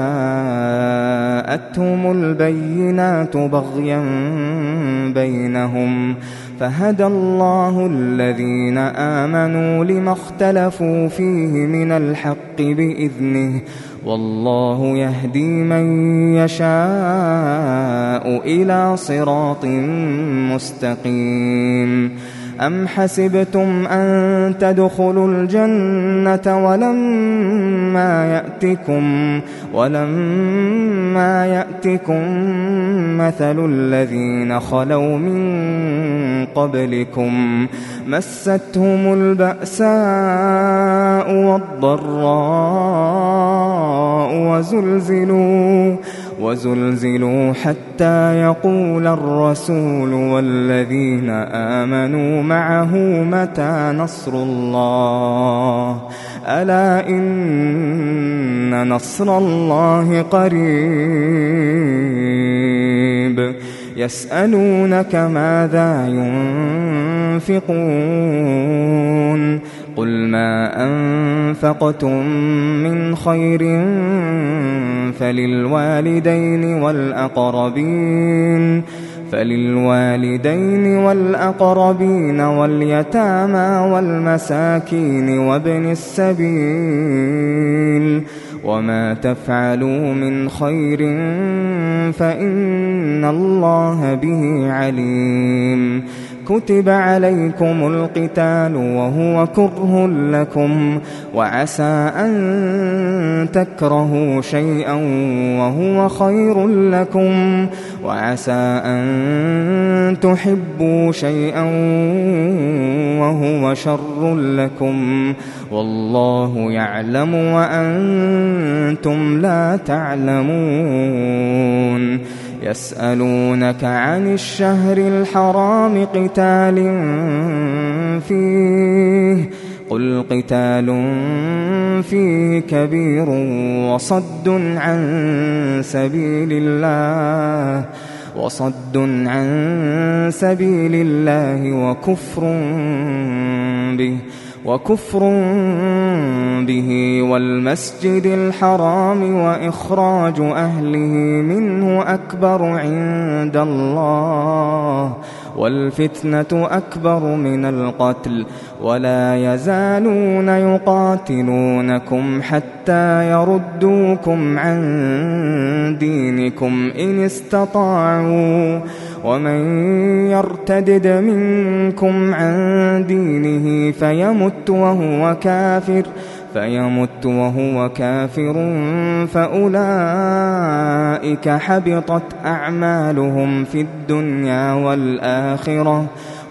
جاءتهم البينات بغيا بينهم فهدى الله الذين آمنوا لما اختلفوا فيه من الحق بإذنه والله يهدي من يشاء إلى صراط مستقيم أم حسبتم أن تدخلوا الجنة ولما يأتكم ولما يأتكم مثل الذين خلوا من قبلكم مستهم البأساء والضراء وزلزلوا وزلزلوا حتى يقول الرسول والذين آمنوا معه متى نصر الله ألا إن نصر الله قريب يسألونك ماذا ينفقون قل ما أنفقتم من خير فللوالدين والأقربين فللوالدين والأقربين واليتامى والمساكين وابن السبيل وما تفعلوا من خير فإن الله به عليم كتب عليكم القتال وهو كره لكم وعسى أن تكرهوا شيئا وهو خير لكم وعسى أن تحبوا شيئا وهو شر لكم والله يعلم وأنتم لا تعلمون يسألونك عن الشهر الحرام قتال فيه قل قتال فيه كبير وصد عن سبيل الله وصد عن سبيل الله وكفر به وكفر به والمسجد الحرام وإخراج أهله منه أكبر عند الله والفتنة أكبر من القتل ولا يزالون يقاتلونكم حتى يردوكم عن دينكم إن استطاعوا ومن يرتدد منكم عن دينه فيمت وهو كافر فيمت وهو كافر فأولئك حبطت أعمالهم في الدنيا والآخرة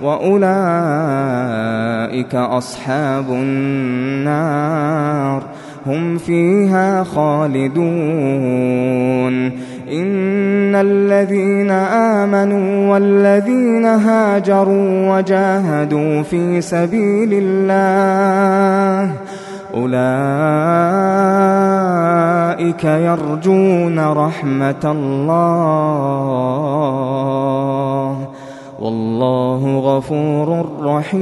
وأولئك أصحاب النار هم فيها خالدون إن الذين آمنوا والذين هاجروا وجاهدوا في سبيل الله أولئك يرجون رحمة الله والله غفور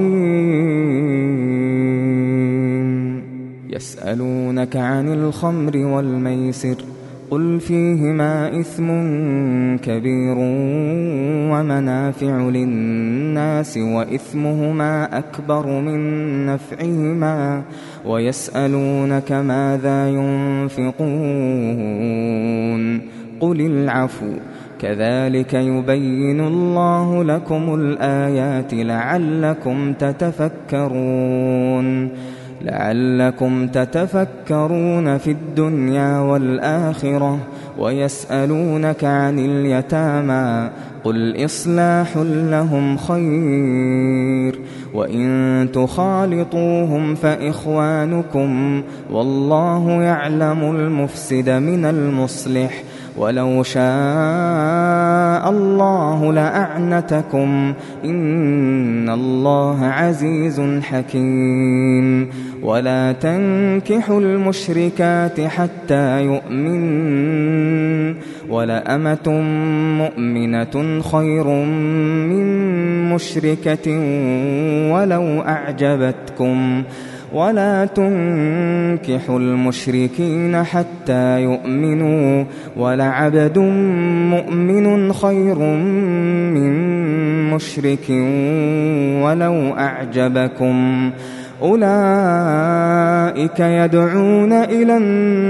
رحيم يسألونك عن الخمر والميسر قل فيهما إثم كبير ومنافع للناس وإثمهما أكبر من نفعهما ويسألونك ماذا ينفقون قل العفو كذلك يبين الله لكم الآيات لعلكم تتفكرون لعلكم تتفكرون في الدنيا والآخرة ويسألونك عن اليتامى قل إصلاح لهم خير وإن تخالطوهم فإخوانكم والله يعلم المفسد من المصلح ولو شاء الله لأعنتكم إن الله عزيز حكيم ولا تنكحوا المشركات حتى يؤمنن ولأمة مؤمنة خير من مشركة ولو أعجبتكم ولا تنكحوا المشركين حتى يؤمنوا ولعبد مؤمن خير من مشرك ولو أعجبكم أولئك يدعون إلى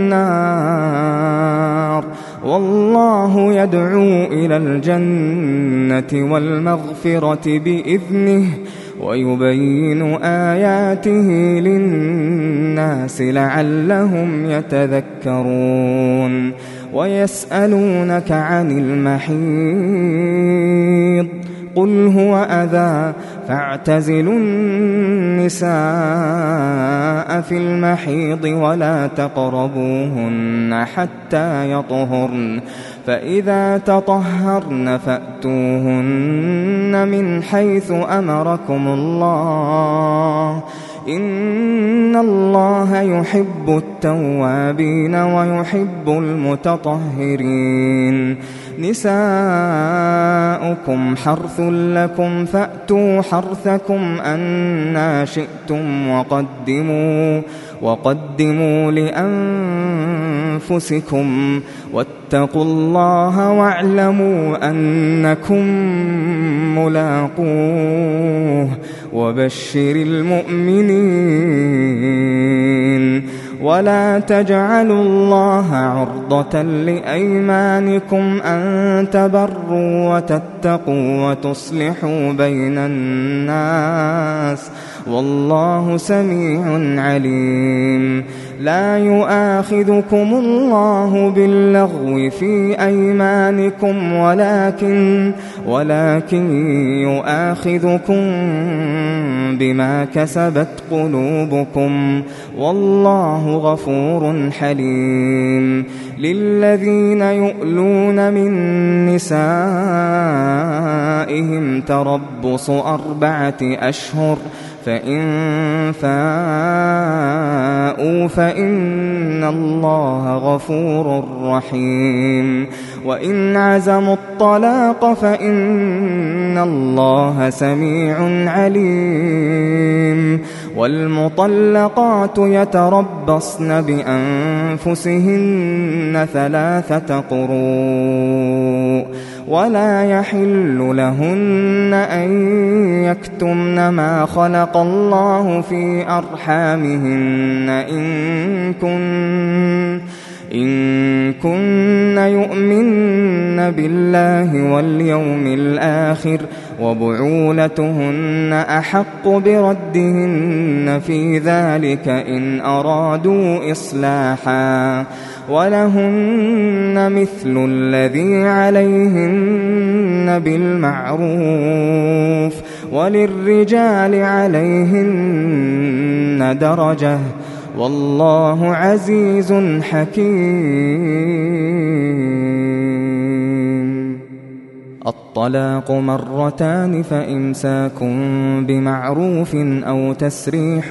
النار والله يدعو إلى الجنة والمغفرة بإذنه ويبين آياته للناس لعلهم يتذكرون ويسألونك عن المحيض قل هو أذى فاعتزلوا النساء في المحيض ولا تقربوهن حتى يطهرن فإذا تطهرن فأتوهن من حيث أمركم الله إن الله يحب التوابين ويحب المتطهرين نساؤكم حرث لكم فأتوا حرثكم أنى شئتم وقدموا وقدموا لأنفسكم واتقوا الله واعلموا أنكم ملاقوه وبشر المؤمنين ولا تجعلوا الله عرضة لأيمانكم أن تبروا وتتقوا وتصلحوا بين الناس والله سميع عليم لا يؤاخذكم الله باللغو في أيمانكم ولكن ولكن يؤاخذكم بما كسبت قلوبكم والله غفور حليم للذين يؤلون من نسائهم تربص أربعة أشهر فإن فاءوا فإن الله غفور رحيم وإن عزموا الطلاق فإن الله سميع عليم والمطلقات يتربصن بأنفسهن ثلاثة قروء ولا يحل لهن أن يكتمن ما خلق الله في أرحامهن إن كن إن كن يؤمن بالله واليوم الآخر وبعولتهن أحق بردهن في ذلك إن أرادوا إصلاحا ولهن مثل الذي عليهن بالمعروف وللرجال عليهن درجة والله عزيز حكيم الطلاق مرتان فإمساك بمعروف أو تسريح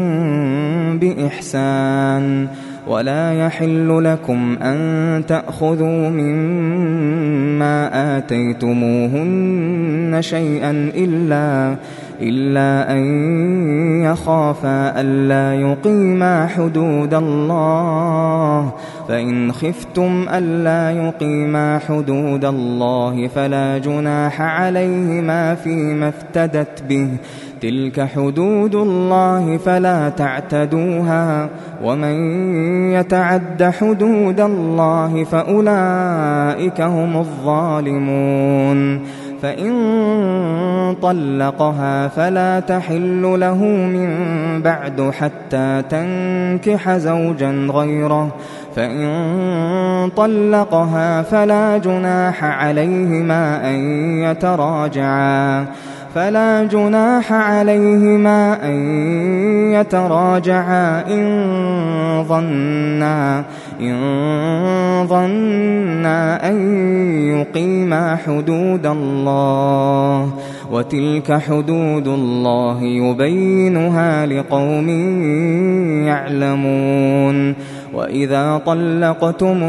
بإحسان ولا يحل لكم أن تأخذوا مما آتيتموهن شيئا إلا إلا أن يخافا ألا يقيما حدود الله فإن خفتم ألا يقيما حدود الله فلا جناح عليهما فيما افتدت به تلك حدود الله فلا تعتدوها ومن يتعد حدود الله فأولئك هم الظالمون فإن طلقها فلا تحل له من بعد حتى تنكح زوجا غيره فإن طلقها فلا جناح عليهما أن يتراجعا فلا جناح عليهما أن يتراجعا إن ظنا إن ظنا أن يقيما حدود الله وتلك حدود الله يبينها لقوم يعلمون وإذا طلقتم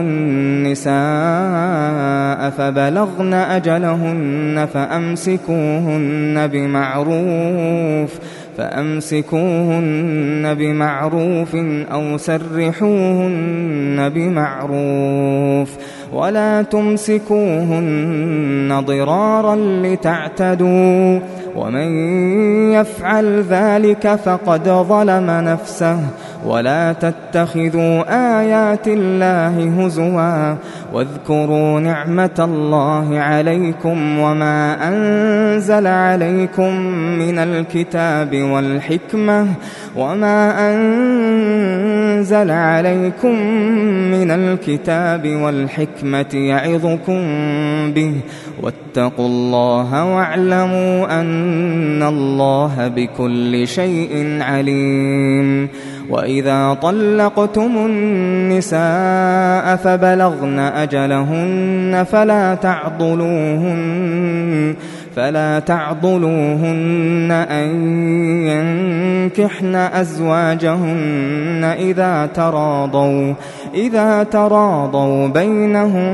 النساء فبلغن أجلهن فأمسكوهن بمعروف فأمسكوهن بمعروف أو سرحوهن بمعروف ولا تمسكوهن ضرارا لتعتدوا ومن يفعل ذلك فقد ظلم نفسه. ولا تتخذوا آيات الله هزوا واذكروا نعمة الله عليكم وما أنزل عليكم من الكتاب والحكمة وما أنزل عليكم من الكتاب والحكمة يعظكم به واتقوا الله واعلموا أن الله بكل شيء عليم. وإذا طلقتم النساء فبلغن أجلهن فلا تعضلوهن فلا تعضلوهن أن ينكحن أزواجهن إذا تراضوا إذا تراضوا بينهم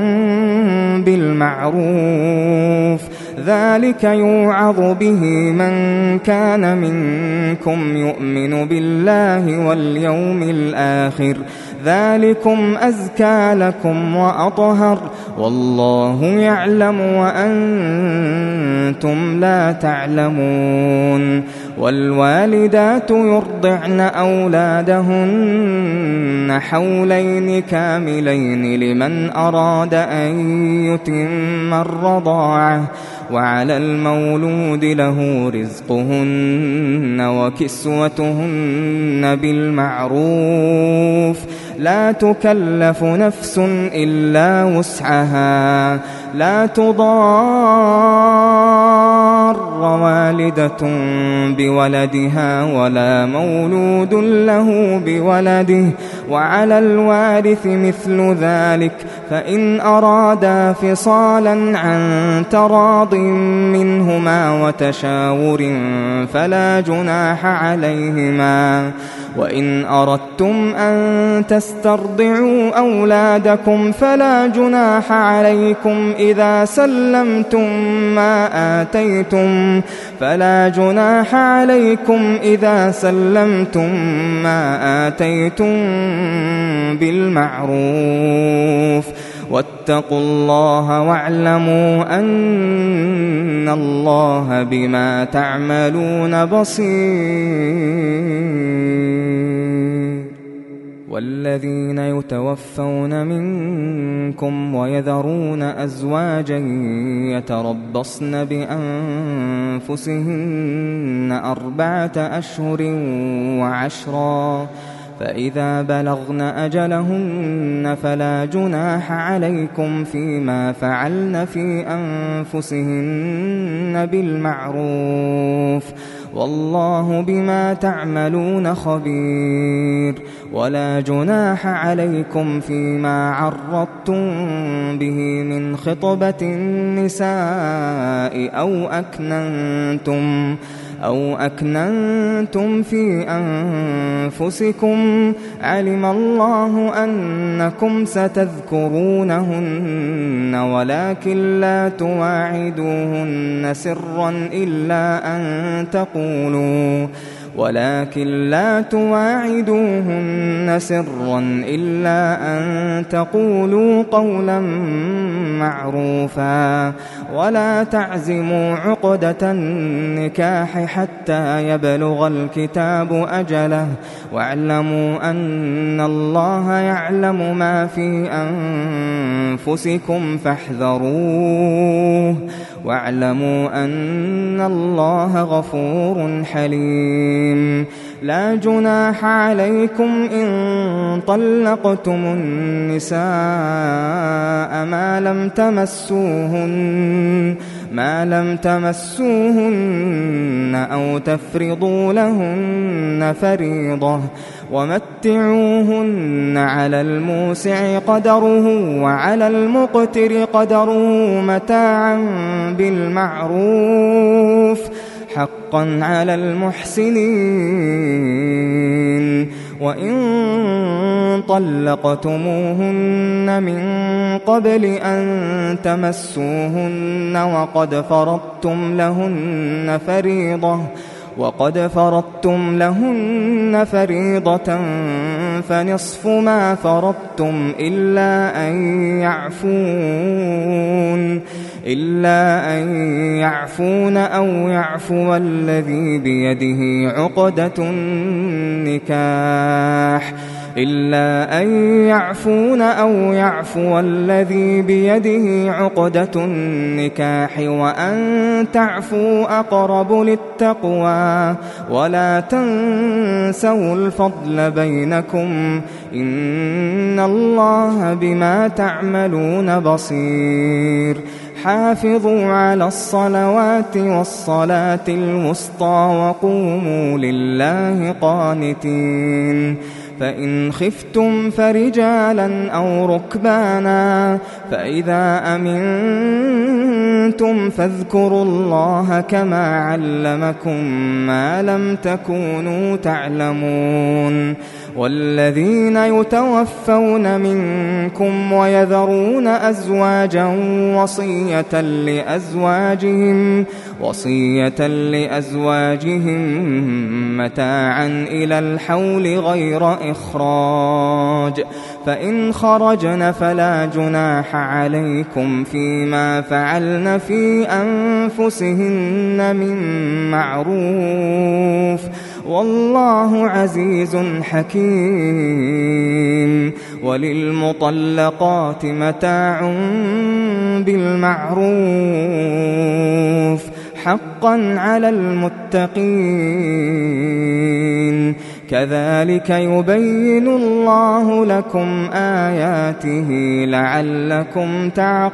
بالمعروف ذلك يوعظ به من كان منكم يؤمن بالله واليوم الآخر ذلكم أزكى لكم وأطهر والله يعلم وأنتم لا تعلمون. والوالدات يرضعن أولادهن حولين كاملين لمن أراد أن يتم الرضاعة وعلى المولود له رزقهن وكسوتهن بالمعروف لا تكلف نفس إلا وسعها لا تضار والدة بولدها ولا مولود له بولده وعلى الوارث مثل ذلك فإن أرادا فصالا عن تراض منهما وتشاور فلا جناح عليهما. وإن أردتم أن تسترضعوا أولادكم فلا جناح عليكم إذا سلمتم ما آتيتم فلا جناح عليكم إذا سلمتم ما آتيتم بالمعروف واتقوا الله واعلموا أن الله بما تعملون بصير. والذين يتوفون منكم ويذرون أزواجا يتربصن بأنفسهن أربعة أشهر وعشرا فإذا بلغن أجلهن فلا جناح عليكم فيما فعلن في أنفسهن بالمعروف والله بما تعملون خبير. ولا جناح عليكم فيما عرضتم به من خطبة النساء أو أكننتم أو أكننتم في أنفسكم علم الله أنكم ستذكرونهن ولكن لا تواعدوهن سرا إلا أن تقولوا ولكن لا تواعدوهن سرا إلا أن تقولوا قولا معروفا ولا تعزموا عقدة النكاح حتى يبلغ الكتاب أجله واعلموا أن الله يعلم ما في أنفسكم فاحذروه واعلموا أن الله غفور حليم. لا جناح عليكم إن طلقتم النساء ما لم تمسوهن ما لم تمسوهن أو تفرضوا لهن فريضة ومتعوهن على الموسع قدره وعلى المقتر قدره متاعا بالمعروف حقا على المحسنين. وإن طلقتموهن من قبل أن تمسوهن وقد فرضتم لهن فريضة وقد فرضتم لهن فريضة فنصف ما فرضتم إلا أن يعفون إلا أن يعفون أو يعفو الذي بيده عقدة النكاح إلا أن يعفون أو يعفو الذي بيده عقدة النكاح وأن تعفوا أقرب للتقوى ولا تنسوا الفضل بينكم إن الله بما تعملون بصير حافظوا على الصلوات والصلاة الوسطى وقوموا لله قانتين فإن خفتم فرجالا أو ركبانا فإذا أمنتم فاذكروا الله كما علمكم ما لم تكونوا تعلمون والذين يتوفون منكم ويذرون أزواجا وصية لأزواجهم وصية لأزواجهم متاعا إلى الحول غير إخراج فإن خرجن فلا جناح عليكم فيما فعلن في أنفسهن من معروف والله عزيز حكيم وللمطلقات متاع بالمعروف حقا على المتقين كذلك يبين الله لكم آياته لعلكم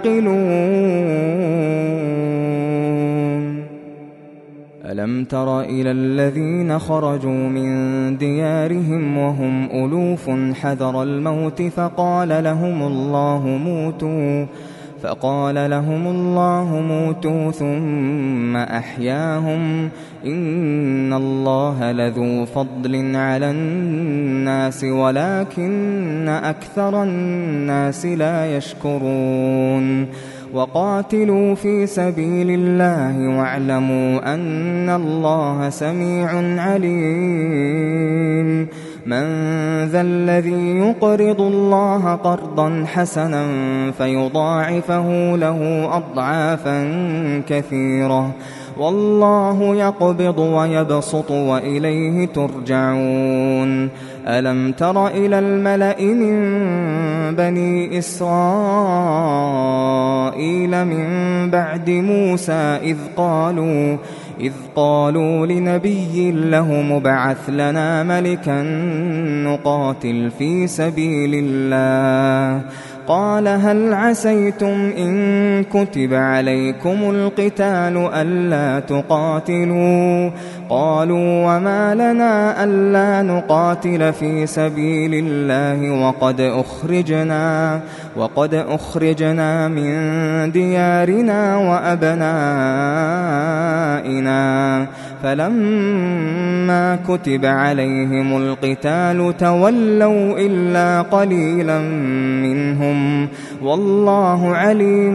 تعقلون ألم تر إلى الذين خرجوا من ديارهم وهم ألوف حذر الموت فقال لهم الله موتوا فقال لهم الله موتوا ثم أحياهم إن الله لذو فضل على الناس ولكن أكثر الناس لا يشكرون وقاتلوا في سبيل الله واعلموا أن الله سميع عليم من ذا الذي يقرض الله قرضا حسنا فيضاعفه له أضعافا كثيرة والله يقبض ويبسط وإليه ترجعون ألم تر إلى الملأ من بني إسرائيل من بعد موسى إذ قالوا إذ قالوا لنبي له مبعث لنا ملكا نقاتل في سبيل الله قال هل عسيتم إن كتب عليكم القتال ألا تقاتلوا قالوا وما لنا ألا نقاتل في سبيل الله وقد أخرجنا وقد أخرجنا من ديارنا وأبنائنا فلما كتب عليهم القتال تولوا إلا قليلا منهم والله عليم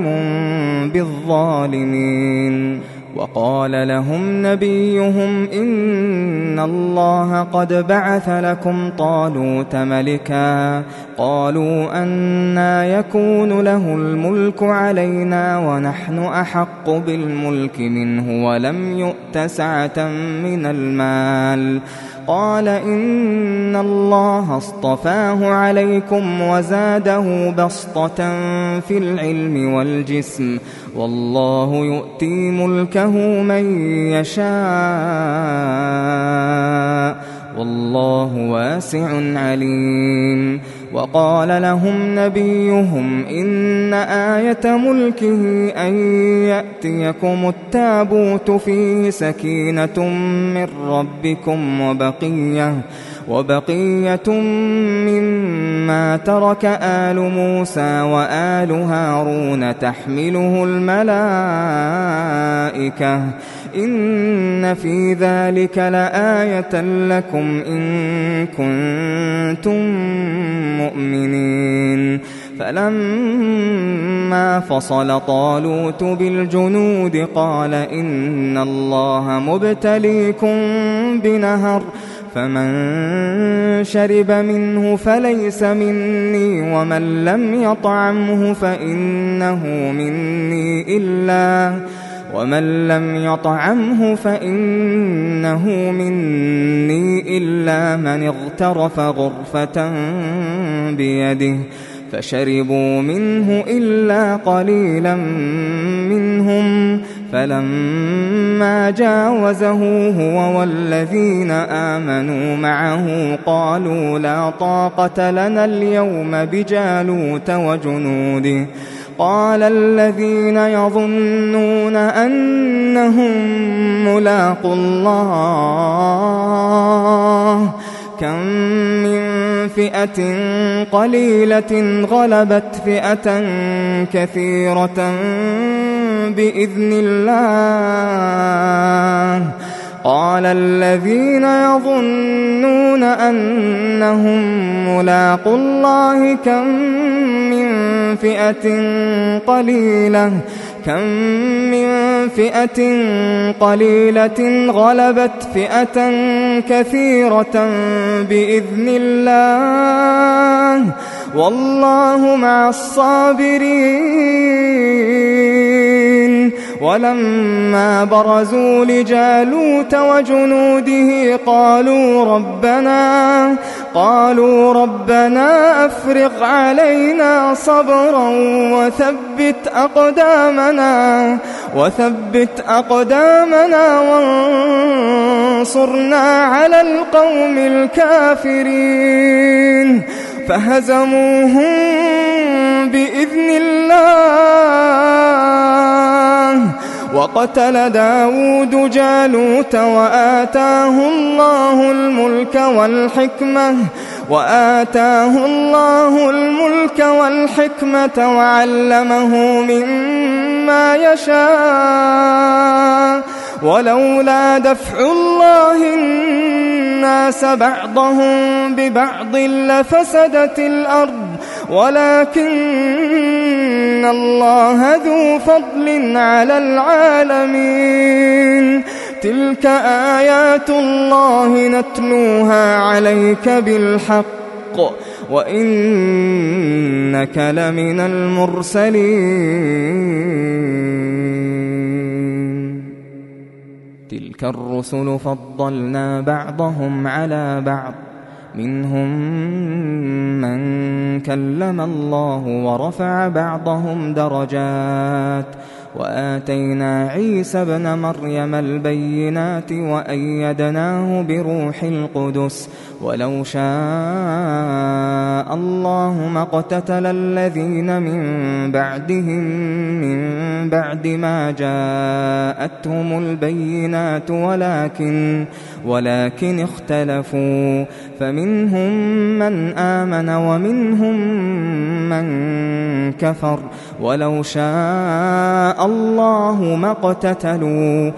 بالظالمين وقال لهم نبيهم إن الله قد بعث لكم طالوت ملكا قالوا أنى يكون له الملك علينا ونحن أحق بالملك منه ولم يؤت سعة من المال قال إن الله اصطفاه عليكم وزاده بسطة في العلم والجسم والله يؤتي ملكه من يشاء والله واسع عليم وقال لهم نبيهم إن آية ملكه أن يأتيكم التابوت فيه سكينة من ربكم وبقية وبقية مما ترك آل موسى وآل هارون تحمله الملائكة إن في ذلك لآية لكم إن كنتم مؤمنين فلما فصل طالوت بالجنود قال إن الله مبتليكم بنهر فمن شرب منه فليس مني ومن لم يطعمه فإنه مني إلا ومن لم يطعمه فإنه مني إلا من اغترف غرفة بيده فشربوا منه إلا قليلا منهم فلما جاوزه هو والذين آمنوا معه قالوا لا طاقة لنا اليوم بجالوت وجنوده قال الذين يظنون أنهم ملاقو الله كم من فئة قليلة غلبت فئة كثيرة بإذن الله قال الذين يظنون أنهم ملاقو الله كم من فئة قليلة كم من فئة قليلة غلبت فئة كثيرة بإذن الله والله مع الصابرين ولما برزوا لجالوت وجنوده قالوا ربنا قالوا ربنا أفرغ علينا صبرا وثبت أقدامنا وثبت أقدامنا وانصرنا على القوم الكافرين فهزموهم بإذن الله وقتل داود جالوت وآتاه الله الملك والحكمة وآتاه الله الملك والحكمة وعلمه مما يشاء ولولا دفع الله الناس بعضهم ببعض لفسدت الأرض ولكن الله ذو فضل على العالمين تلك آيات الله نتلوها عليك بالحق وإنك لمن المرسلين تلك الرسل فضلنا بعضهم على بعض منهم من كلم الله ورفع بعضهم درجات وآتينا عيسى ابن مريم البينات وأيدناه بروح القدس ولو شاء الله ما اقتتل الذين من بعدهم من بعد ما جاءتهم البينات ولكن ولكن اختلفوا فمنهم من آمن ومنهم من كفر ولو شاء الله ما اقتتلوا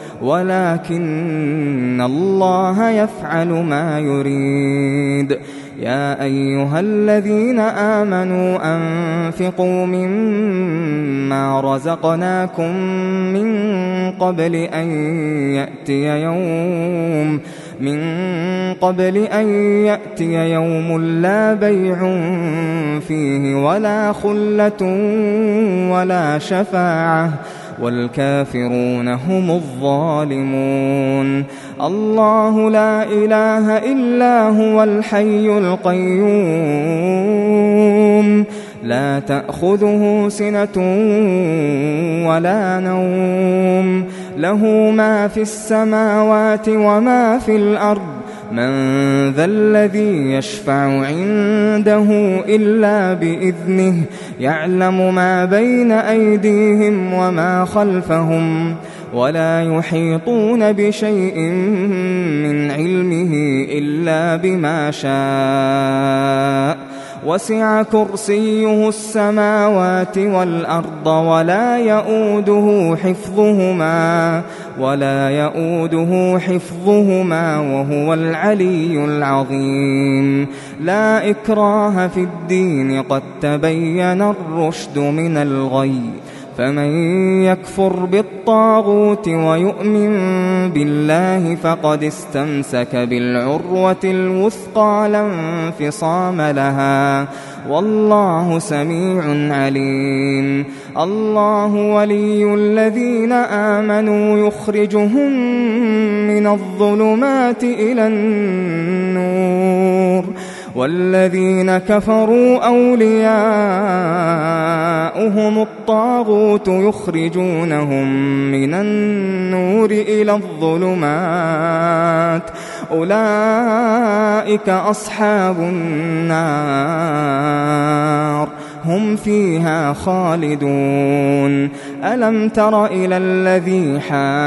ولكن الله يفعل ما يريد يا أيها الذين آمنوا أنفقوا مما رزقناكم من قبل أن يأتي يوم من قبل أن يأتي يوم لا بيع فيه ولا خلة ولا شفاعة والكافرون هم الظالمون الله لا إله إلا هو الحي القيوم لا تأخذه سنة ولا نوم له ما في السماوات وما في الأرض من ذا الذي يشفع عنده إلا بإذنه يعلم ما بين أيديهم وما خلفهم ولا يحيطون بشيء من علمه إلا بما شاء وسع كرسيه السماوات والأرض ولا يؤوده حفظهما ولا يؤوده حفظهما وهو العلي العظيم. لا إكراه في الدين قد تبين الرشد من الغي، فمن يكفر بالطاغوت ويؤمن بالله فقد استمسك بالعروة الوثقى لا انفصام لها، والله سميع عليم. الله ولي الذين آمنوا يخرجهم من الظلمات إلى النور، والذين كفروا أولياؤهم الطاغوت يخرجونهم من النور إلى الظلمات، أولئك أصحاب النار هم فيها خالدون. ألم تر إلى الذي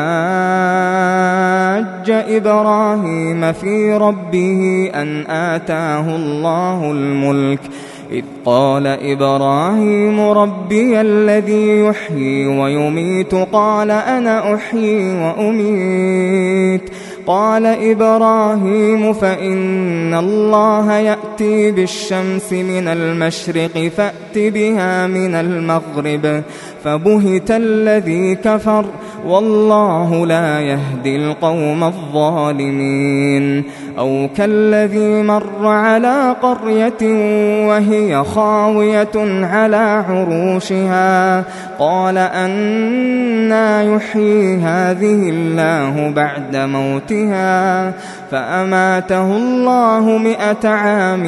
حاج إبراهيم في ربه أن آتاه الله الملك، إذ قال إبراهيم ربي الذي يحيي ويميت قال أنا أحيي وأميت، قال إبراهيم فإن الله يأتي بالشمس من المشرق فأت بها من المغرب، فبهت الذي كفر والله لا يهدي القوم الظالمين. أو كالذي مر على قرية وهي خاوية على عروشها قال أنى يحيي هذه الله بعد موتها، فأماته الله مئة عام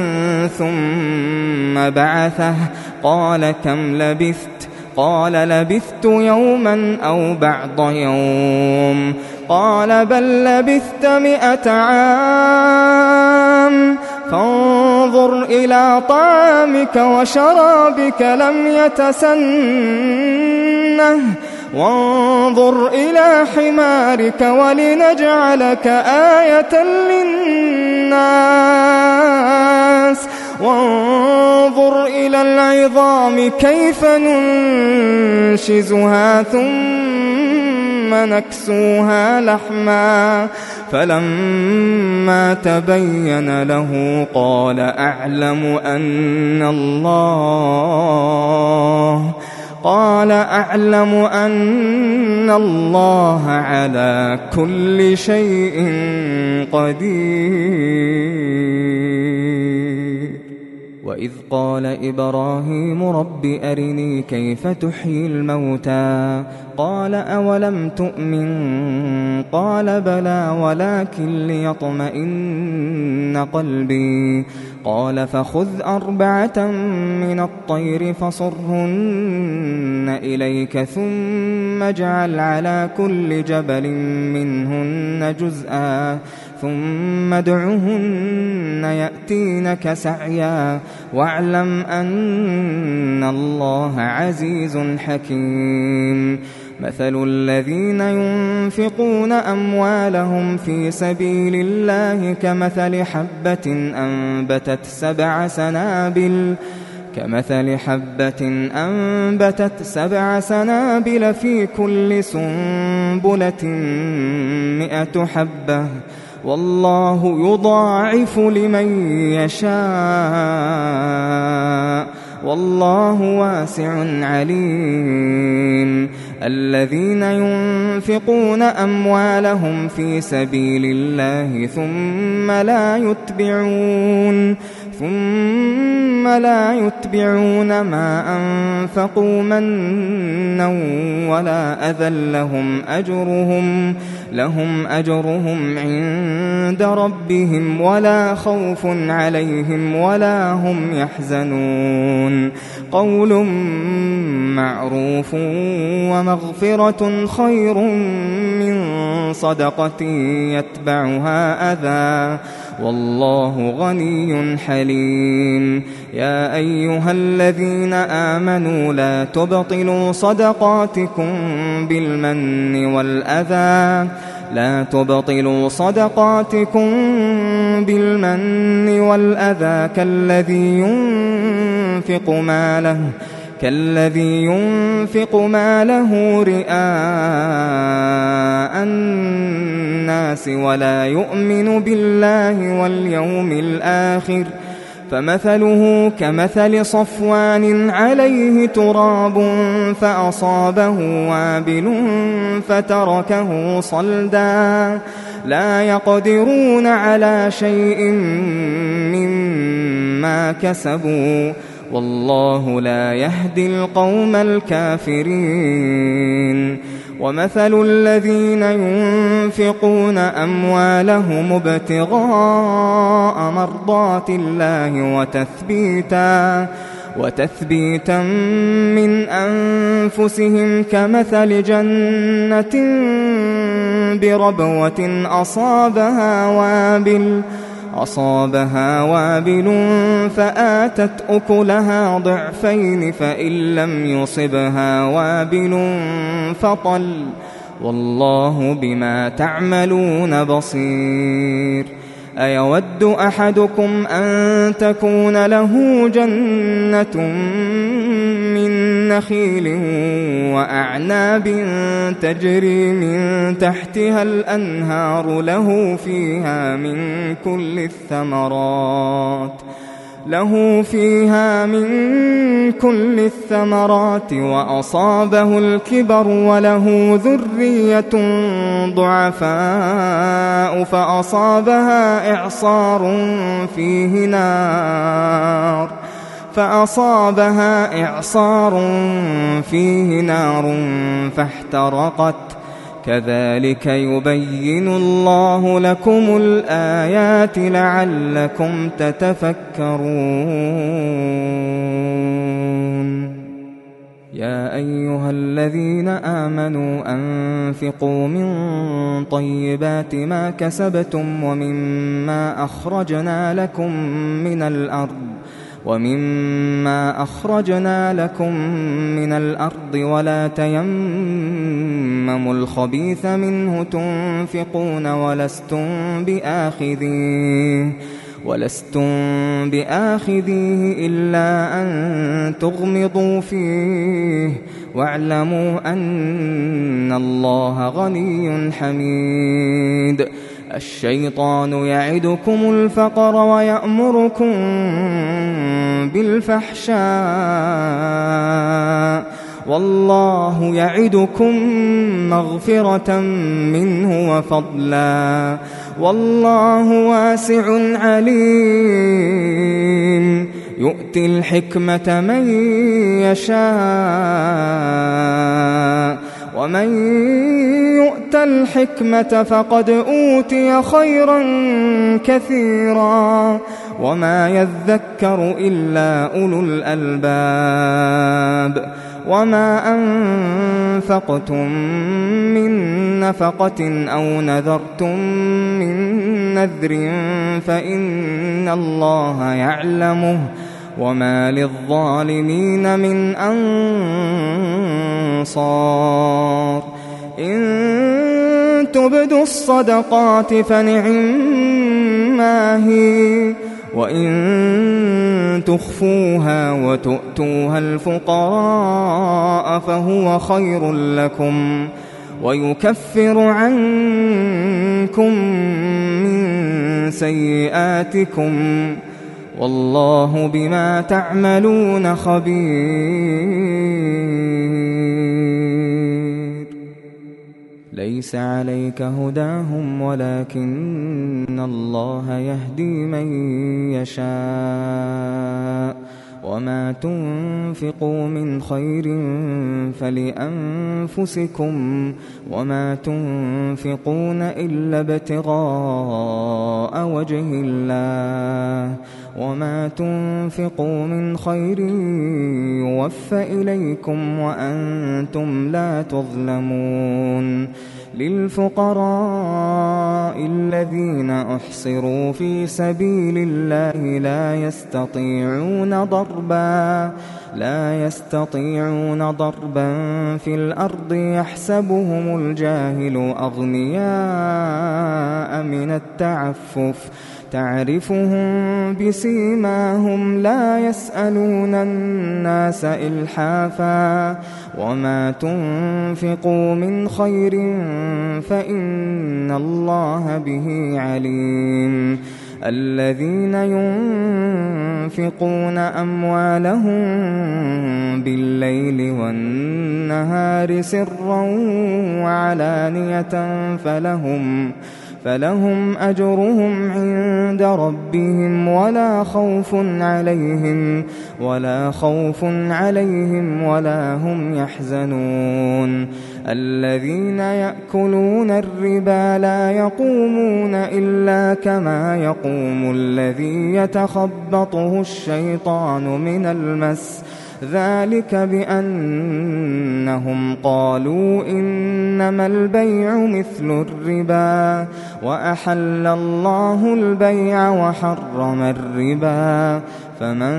ثم بعثه، قال كم لبثت؟ قال لبثت يوما أو بعض يوم، قال بل لبثت مئة عام، فانظر إلى طعامك وشرابك لم يتسنه، وانظر إلى حمارك ولنجعلك آية للناس، وانظر إلى العظام كيف ننشزها ثم نكسوها لحما، فلما تبين له قال أعلم أن الله قال أعلم أن الله على كل شيء قدير. وإذ قال إبراهيم رب أرني كيف تحيي الموتى، قال أولم تؤمن؟ قال بلى ولكن ليطمئن قلبي، قال فخذ أربعة من الطير فصرهن إليك ثم اجعل على كل جبل منهن جزءا ثم ادعهن يأتينك سعيا، واعلم أن الله عزيز حكيم. مثل الذين ينفقون أموالهم في سبيل الله كمثل حبة أنبتت سبع سنابل كمثل حبة أنبتت سبع سنابل في كل سنبلة مئة حبة، والله يضاعف لمن يشاء والله واسع عليم. الذين ينفقون أموالهم في سبيل الله ثم لا يتبعون ثم لا يتبعون ما أنفقوا منا ولا أذى لهم أجرهم لهم أجرهم عند ربهم ولا خوف عليهم ولا هم يحزنون. قول معروف ومغفرة خير من صدقة يتبعها أذى، والله غني حليم. يا أيها الذين آمنوا لا تبطلوا صدقاتكم بالمن والأذى لا تبطلوا صدقاتكم بالمن والأذى كالذي ينفق ماله كالذي ينفق ماله رئاء الناس ولا يؤمن بالله واليوم الآخر فمثله كمثل صفوان عليه تراب فأصابه وابل فتركه صلدا لا يقدرون على شيء مما كسبوا والله لا يهدي القوم الكافرين ومثل الذين ينفقون أموالهم ابتغاء مرضات الله وتثبيتا وتثبيتا من أنفسهم كمثل جنة بربوة أصابها وابل أصابها وابل فآتت أكلها ضعفين فإن لم يصبها وابل فطل والله بما تعملون بصير أيود أحدكم أن تكون له جنة من نخيل وأعناب تجري من تحتها الأنهار له فيها من كل الثمرات له فيها من كل الثمرات وأصابه الكبر وله ذرية ضعفاء فأصابها إعصار فيه نار فأصابها إعصار فيه نار فاحترقت كذلك يبين الله لكم الآيات لعلكم تتفكرون يا أيها الذين آمنوا أنفقوا من طيبات ما كسبتم ومما أخرجنا لكم من الأرض ومما أخرجنا لكم من الأرض ولا تيمموا الخبيث منه تنفقون ولستم بآخذيه ولستم بآخذيه إلا أن تغمضوا فيه واعلموا أن الله غني حميد الشيطان يعدكم الفقر ويأمركم بالفحشاء والله يعدكم مغفرة منه وفضلا والله واسع عليم يؤتي الحكمة من يشاء ومن يؤت الحكمة فقد أوتي خيرا كثيرا وما يذكر إلا أولو الألباب وما أنفقتم من نفقة أو نذرتم من نذر فإن الله يعلمه وما للظالمين من أنصار إن تبدوا الصدقات فنعما هي وإن تخفوها وتؤتوها الفقراء فهو خير لكم ويكفر عنكم من سيئاتكم والله بما تعملون خبير ليس عليك هداهم ولكن الله يهدي من يشاء وما تنفقوا من خير فلأنفسكم وما تنفقون إلا ابتغاء وجه الله وما تنفقوا من خير يوفى إليكم وأنتم لا تظلمون للفقراء الذين أحصروا في سبيل الله لا يستطيعون ضربا لا يستطيعون ضربا في الأرض يحسبهم الجاهل أغنياء من التعفف تعرفهم بسيماهم لا يسألون الناس إلحافا وما تنفقوا من خير فإن الله به عليم الذين ينفقون أموالهم بالليل والنهار سرا وعلانية فلهم فلهم أجرهم عند ربهم ولا خوف عليهم ولا خوف عليهم ولا هم يحزنون الذين يأكلون الربا لا يقومون إلا كما يقوم الذي يتخبطه الشيطان من المس ذلك بأنهم قالوا إنما البيع مثل الربا وأحل الله البيع وحرم الربا فمن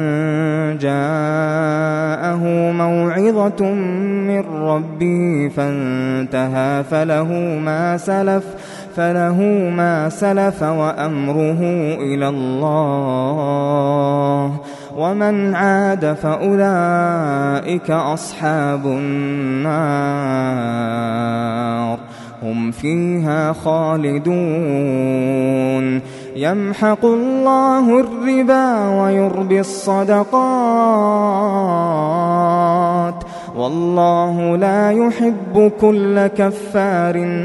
جاءه موعظة من ربه فانتهى فله ما سلف فله ما سلف وأمره إلى الله ومن عاد فأولئك أصحاب النار هم فيها خالدون يمحق الله الربا ويربي الصدقات والله لا يحب كل كفار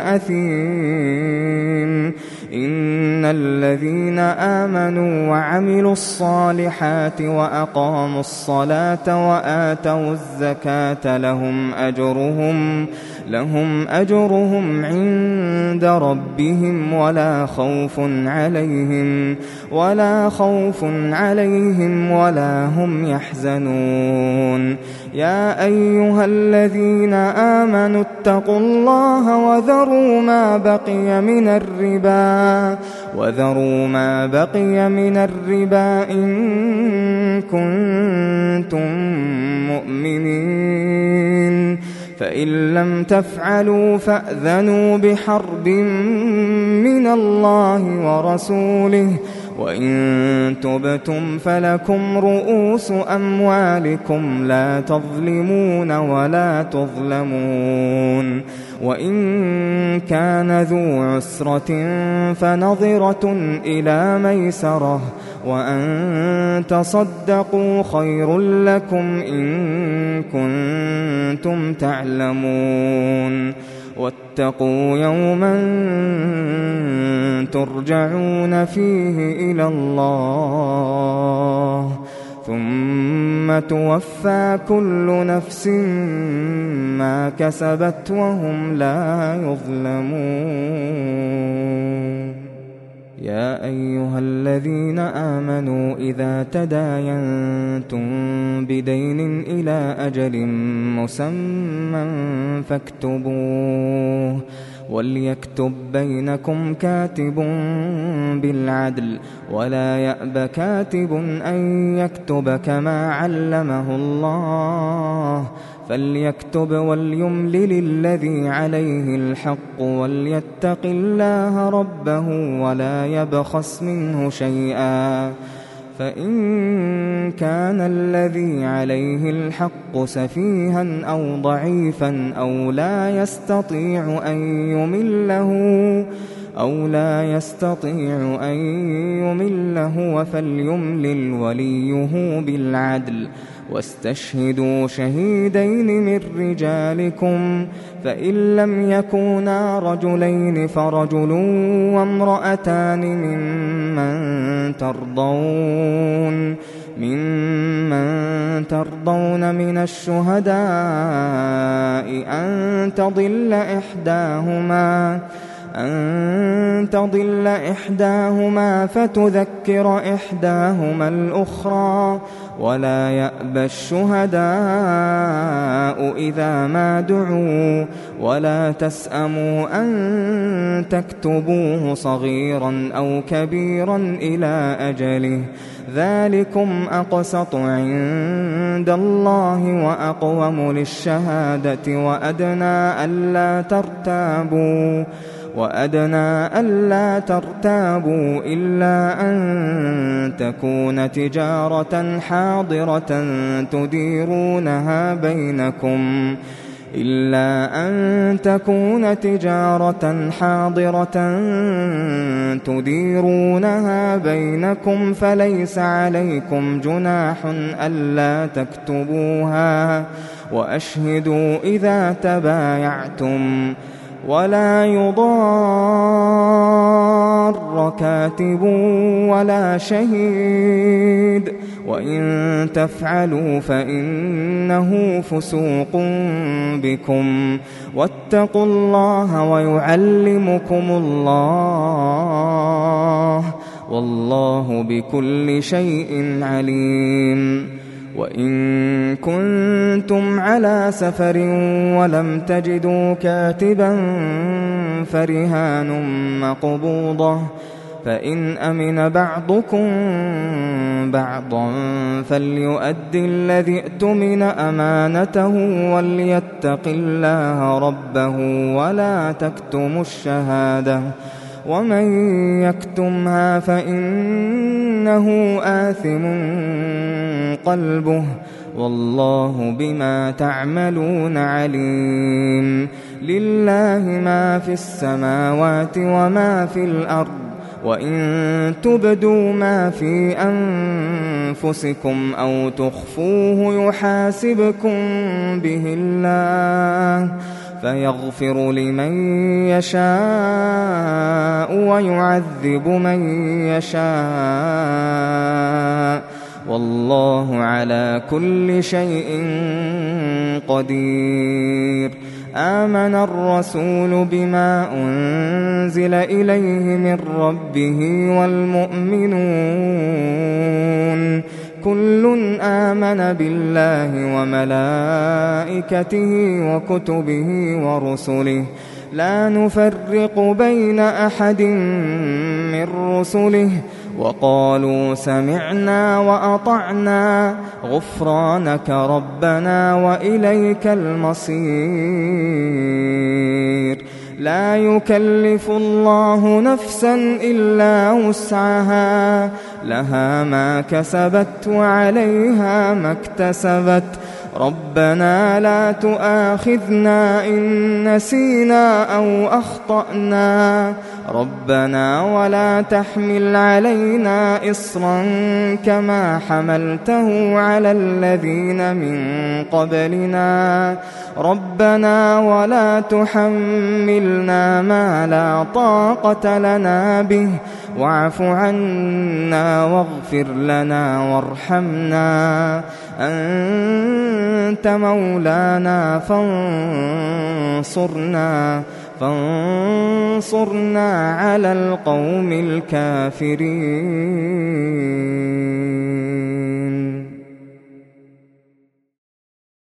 أثيم إن الذين آمنوا وعملوا الصالحات وأقاموا الصلاة وآتوا الزكاة لهم أجرهم لهم أجرهم عند ربهم ولا خوف عليهم ولا خوف عليهم ولا هم يحزنون يا أيها الذين آمنوا اتقوا الله وذروا ما بقي من الربا وذروا ما بقي من الربا إن كنتم مؤمنين فإن لم تفعلوا فأذنوا بحرب من الله ورسوله وإن تبتم فلكم رؤوس أموالكم لا تظلمون ولا تظلمون وإن كان ذو عسرة فنظرة إلى ميسرة وأن تصدقوا خير لكم إن كنتم تعلمون واتقوا يوما ترجعون فيه إلى الله ثم توفى كل نفس ما كسبت وهم لا يظلمون يا أيها الذين آمنوا إذا تداينتم بدين إلى أجل مسمى فاكتبوه وليكتب بينكم كاتب بالعدل ولا يأب كاتب أن يكتب كما علمه الله فليكتب وليملل الذي عليه الحق وليتق الله ربه ولا يبخس منه شيئا فإن كان الذي عليه الحق سفيها أو ضعيفا أو لا يستطيع أن يمله أو لا يستطيع أن يمله فليملل وليه بالعدل واستشهدوا شهيدين من رجالكم فإن لم يكونا رجلين فرجل وامرأتان ممن ترضون ممن ترضون من الشهداء أن تضل إحداهما أن تضل إحداهما فتذكر إحداهما الأخرى ولا يأبى الشهداء إذا ما دعوا ولا تسأموا أن تكتبوه صغيرا أو كبيرا إلى أجله ذلكم أقسط عند الله وأقوم للشهادة وأدنى ألا ترتابوا وأدنى ألا ترتابوا إلا أن تكون تجارة حاضرة تديرونها بينكم إلا أن تكون تجارة حاضرة تديرونها بينكم فليس عليكم جناح ألا تكتبوها وأشهدوا إذا تبايعتم ولا يضار كاتب ولا شهيد وإن تفعلوا فإنه فسوق بكم واتقوا الله ويعلمكم الله والله بكل شيء عليم. وإن كنتم على سفر ولم تجدوا كاتبا فرهان مقبوضة فإن أمن بعضكم بعضا فليؤدي الذي اؤتمن أمانته وليتق الله ربه ولا تكتموا الشهادة ومن يكتمها فإنه آثم قلبه والله بما تعملون عليم. لله ما في السماوات وما في الأرض وإن تبدوا ما في أنفسكم أو تخفوه يحاسبكم به الله فيغفر لمن يشاء ويعذب من يشاء والله على كل شيء قدير. آمن الرسول بما أنزل إليه من ربه والمؤمنون كل آمن بالله وملائكته وكتبه ورسله لا نفرق بين أحد من رسله وقالوا سمعنا وأطعنا غفرانك ربنا وإليك المصير. لا يكلف الله نفسا إلا وسعها لها ما كسبت وعليها ما اكتسبت ربنا لا تؤاخذنا إن نسينا أو أخطأنا ربنا ولا تحمل علينا إصرا كما حملته على الذين من قبلنا ربنا ولا تحملنا ما لا طاقة لنا به واعف عنا واغفر لنا وارحمنا أنت مولانا فانصرنا فانصرنا على القوم الكافرين.